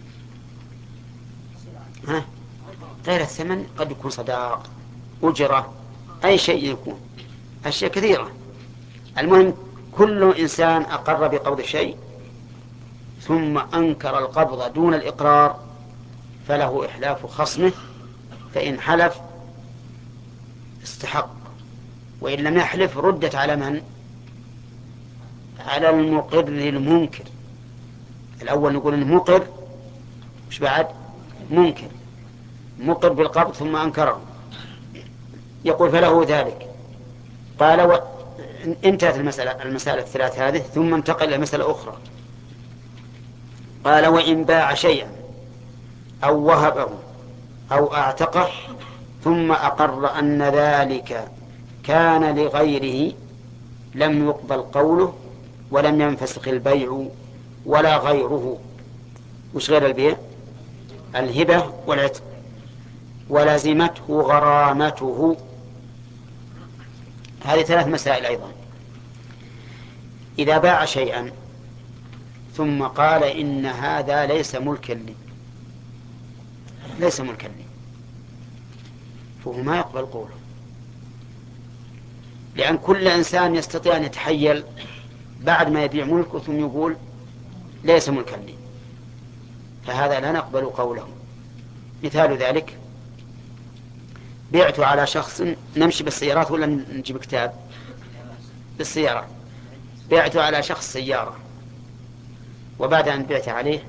ها؟ غير الثمن قد يكون صداق، أجرة، أي شيء يكون، أشياء كثيرة. المهم كل إنسان أقر بقبض شيء ثم أنكر القبض دون الإقرار فله إحلاف خصمه، فإن حلف استحق، وإن لم يحلف ردت على من؟ على المقر المنكر. الأول نقول إنه مقر، مش بعد منكر، مقر بالقبض ثم أنكره، يقول فله ذلك. قال و... انتهت المسألة المسألة الثلاث هذه، ثم انتقل إلى مسألة أخرى. قال وإن باع شيئا أو وهبه أو أعتقه ثم أقر أن ذلك كان لغيره لم يقبل قوله ولم ينفسخ البيع ولا غيره. وش غير البيع؟ الهبة والعتق. ولازمته غرامته. هذه ثلاث مسائل أيضا. إذا باع شيئا ثم قال إن هذا ليس ملكا لي ليس ملكا لي فهو ما يقبل قوله، لأن كل إنسان يستطيع أن يتحيل بعد ما يبيع ملكه ثم يقول ليس ملكا لي، فهذا لا نقبل قوله. مثال ذلك بعت على شخص، نمشي بالسيارات ولا نجيب كتاب؟ بالسيارة. بعت على شخص سيارة، وبعد أن بعت عليه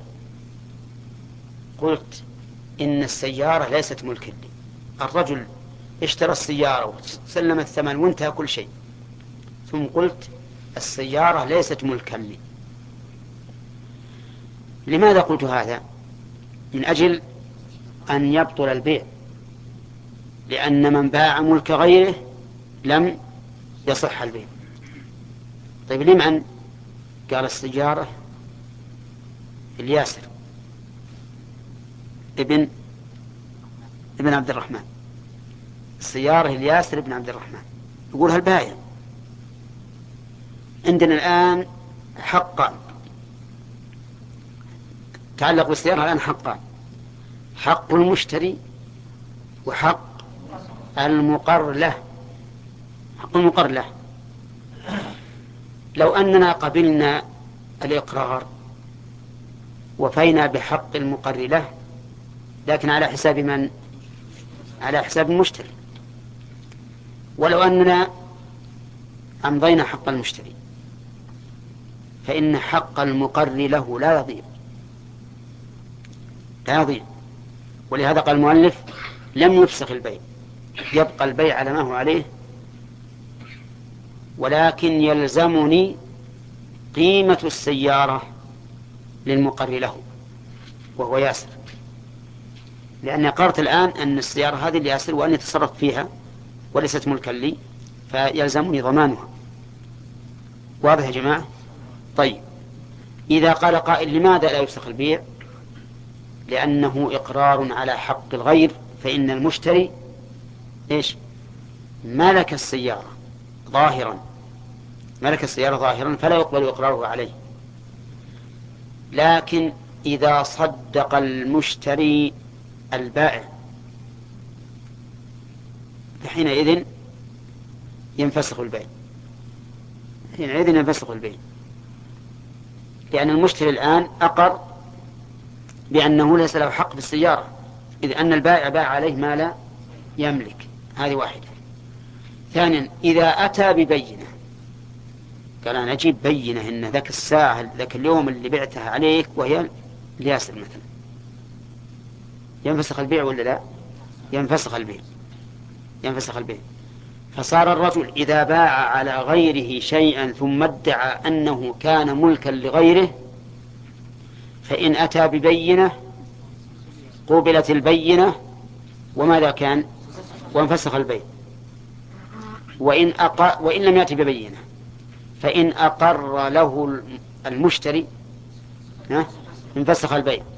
قلت إن السيارة ليست ملكا لي. الرجل اشترى السيارة وسلم الثمن وانتهى كل شيء، ثم قلت السيارة ليست ملكا لي. لماذا قلت هذا؟ من أجل أن يبطل البيع، لأن من باع ملك غيره لم يصح البيع. طيب لمن؟ قال السيارة الياسر ابن ابن عبد الرحمن. سيارة لياسر بن عبد الرحمن، يقولها البائع. عندنا الآن حقان تعلق بالسيارة، الآن حقان: حق المشتري وحق المقر له. حق المقر له، لو أننا قبلنا الإقرار وفينا بحق المقر له، لكن على حساب من؟ على حساب المشتري. ولو أننا أمضينا حق المشتري فإن حق المقر له لا يضيع، لا يضيع. ولهذا قال المؤلف: لم يفسخ البيع، يبقى البيع على ما هو عليه، ولكن يلزمني قيمة السيارة للمقر له وهو ياسر، لأني قررت الآن أن السيارة هذه لياسر وأن يتصرف فيها وليست ملكا لي، فيلزمني ضمانها. واضح يا جماعة؟ طيب، إذا قال قائل: لماذا لا يفسخ البيع؟ لأنه إقرار على حق الغير، فإن المشتري إيش؟ ملك السيارة ظاهرا، ملك السيارة ظاهرا، فلا يقبل إقراره عليه. لكن إذا صدق المشتري البائع فحينئذ ينفسخ البيع، حينئذ ينفسخ البيع، لأن المشتري الآن أقر بأنه ليس له حق في السيارة، إذ أن البائع باع عليه ما لا يملك. هذه واحدة. ثانيا، إذا أتى ببينة، قال: أنا أجيب بينة إن ذاك الساعة ذاك اليوم اللي بعتها عليك وهي لياسر مثلا، ينفسخ البيع ولا لا؟ ينفسخ البيع، ينفسخ البيع. فصار الرجل إذا باع على غيره شيئا ثم ادعى أنه كان ملكا لغيره، فإن أتى ببينة قوبلت البينة وماذا كان؟ وانفسخ البيع. وإن, أقر وإن لم يأتي ببينة، فإن أقر له المشتري انفسخ البيع.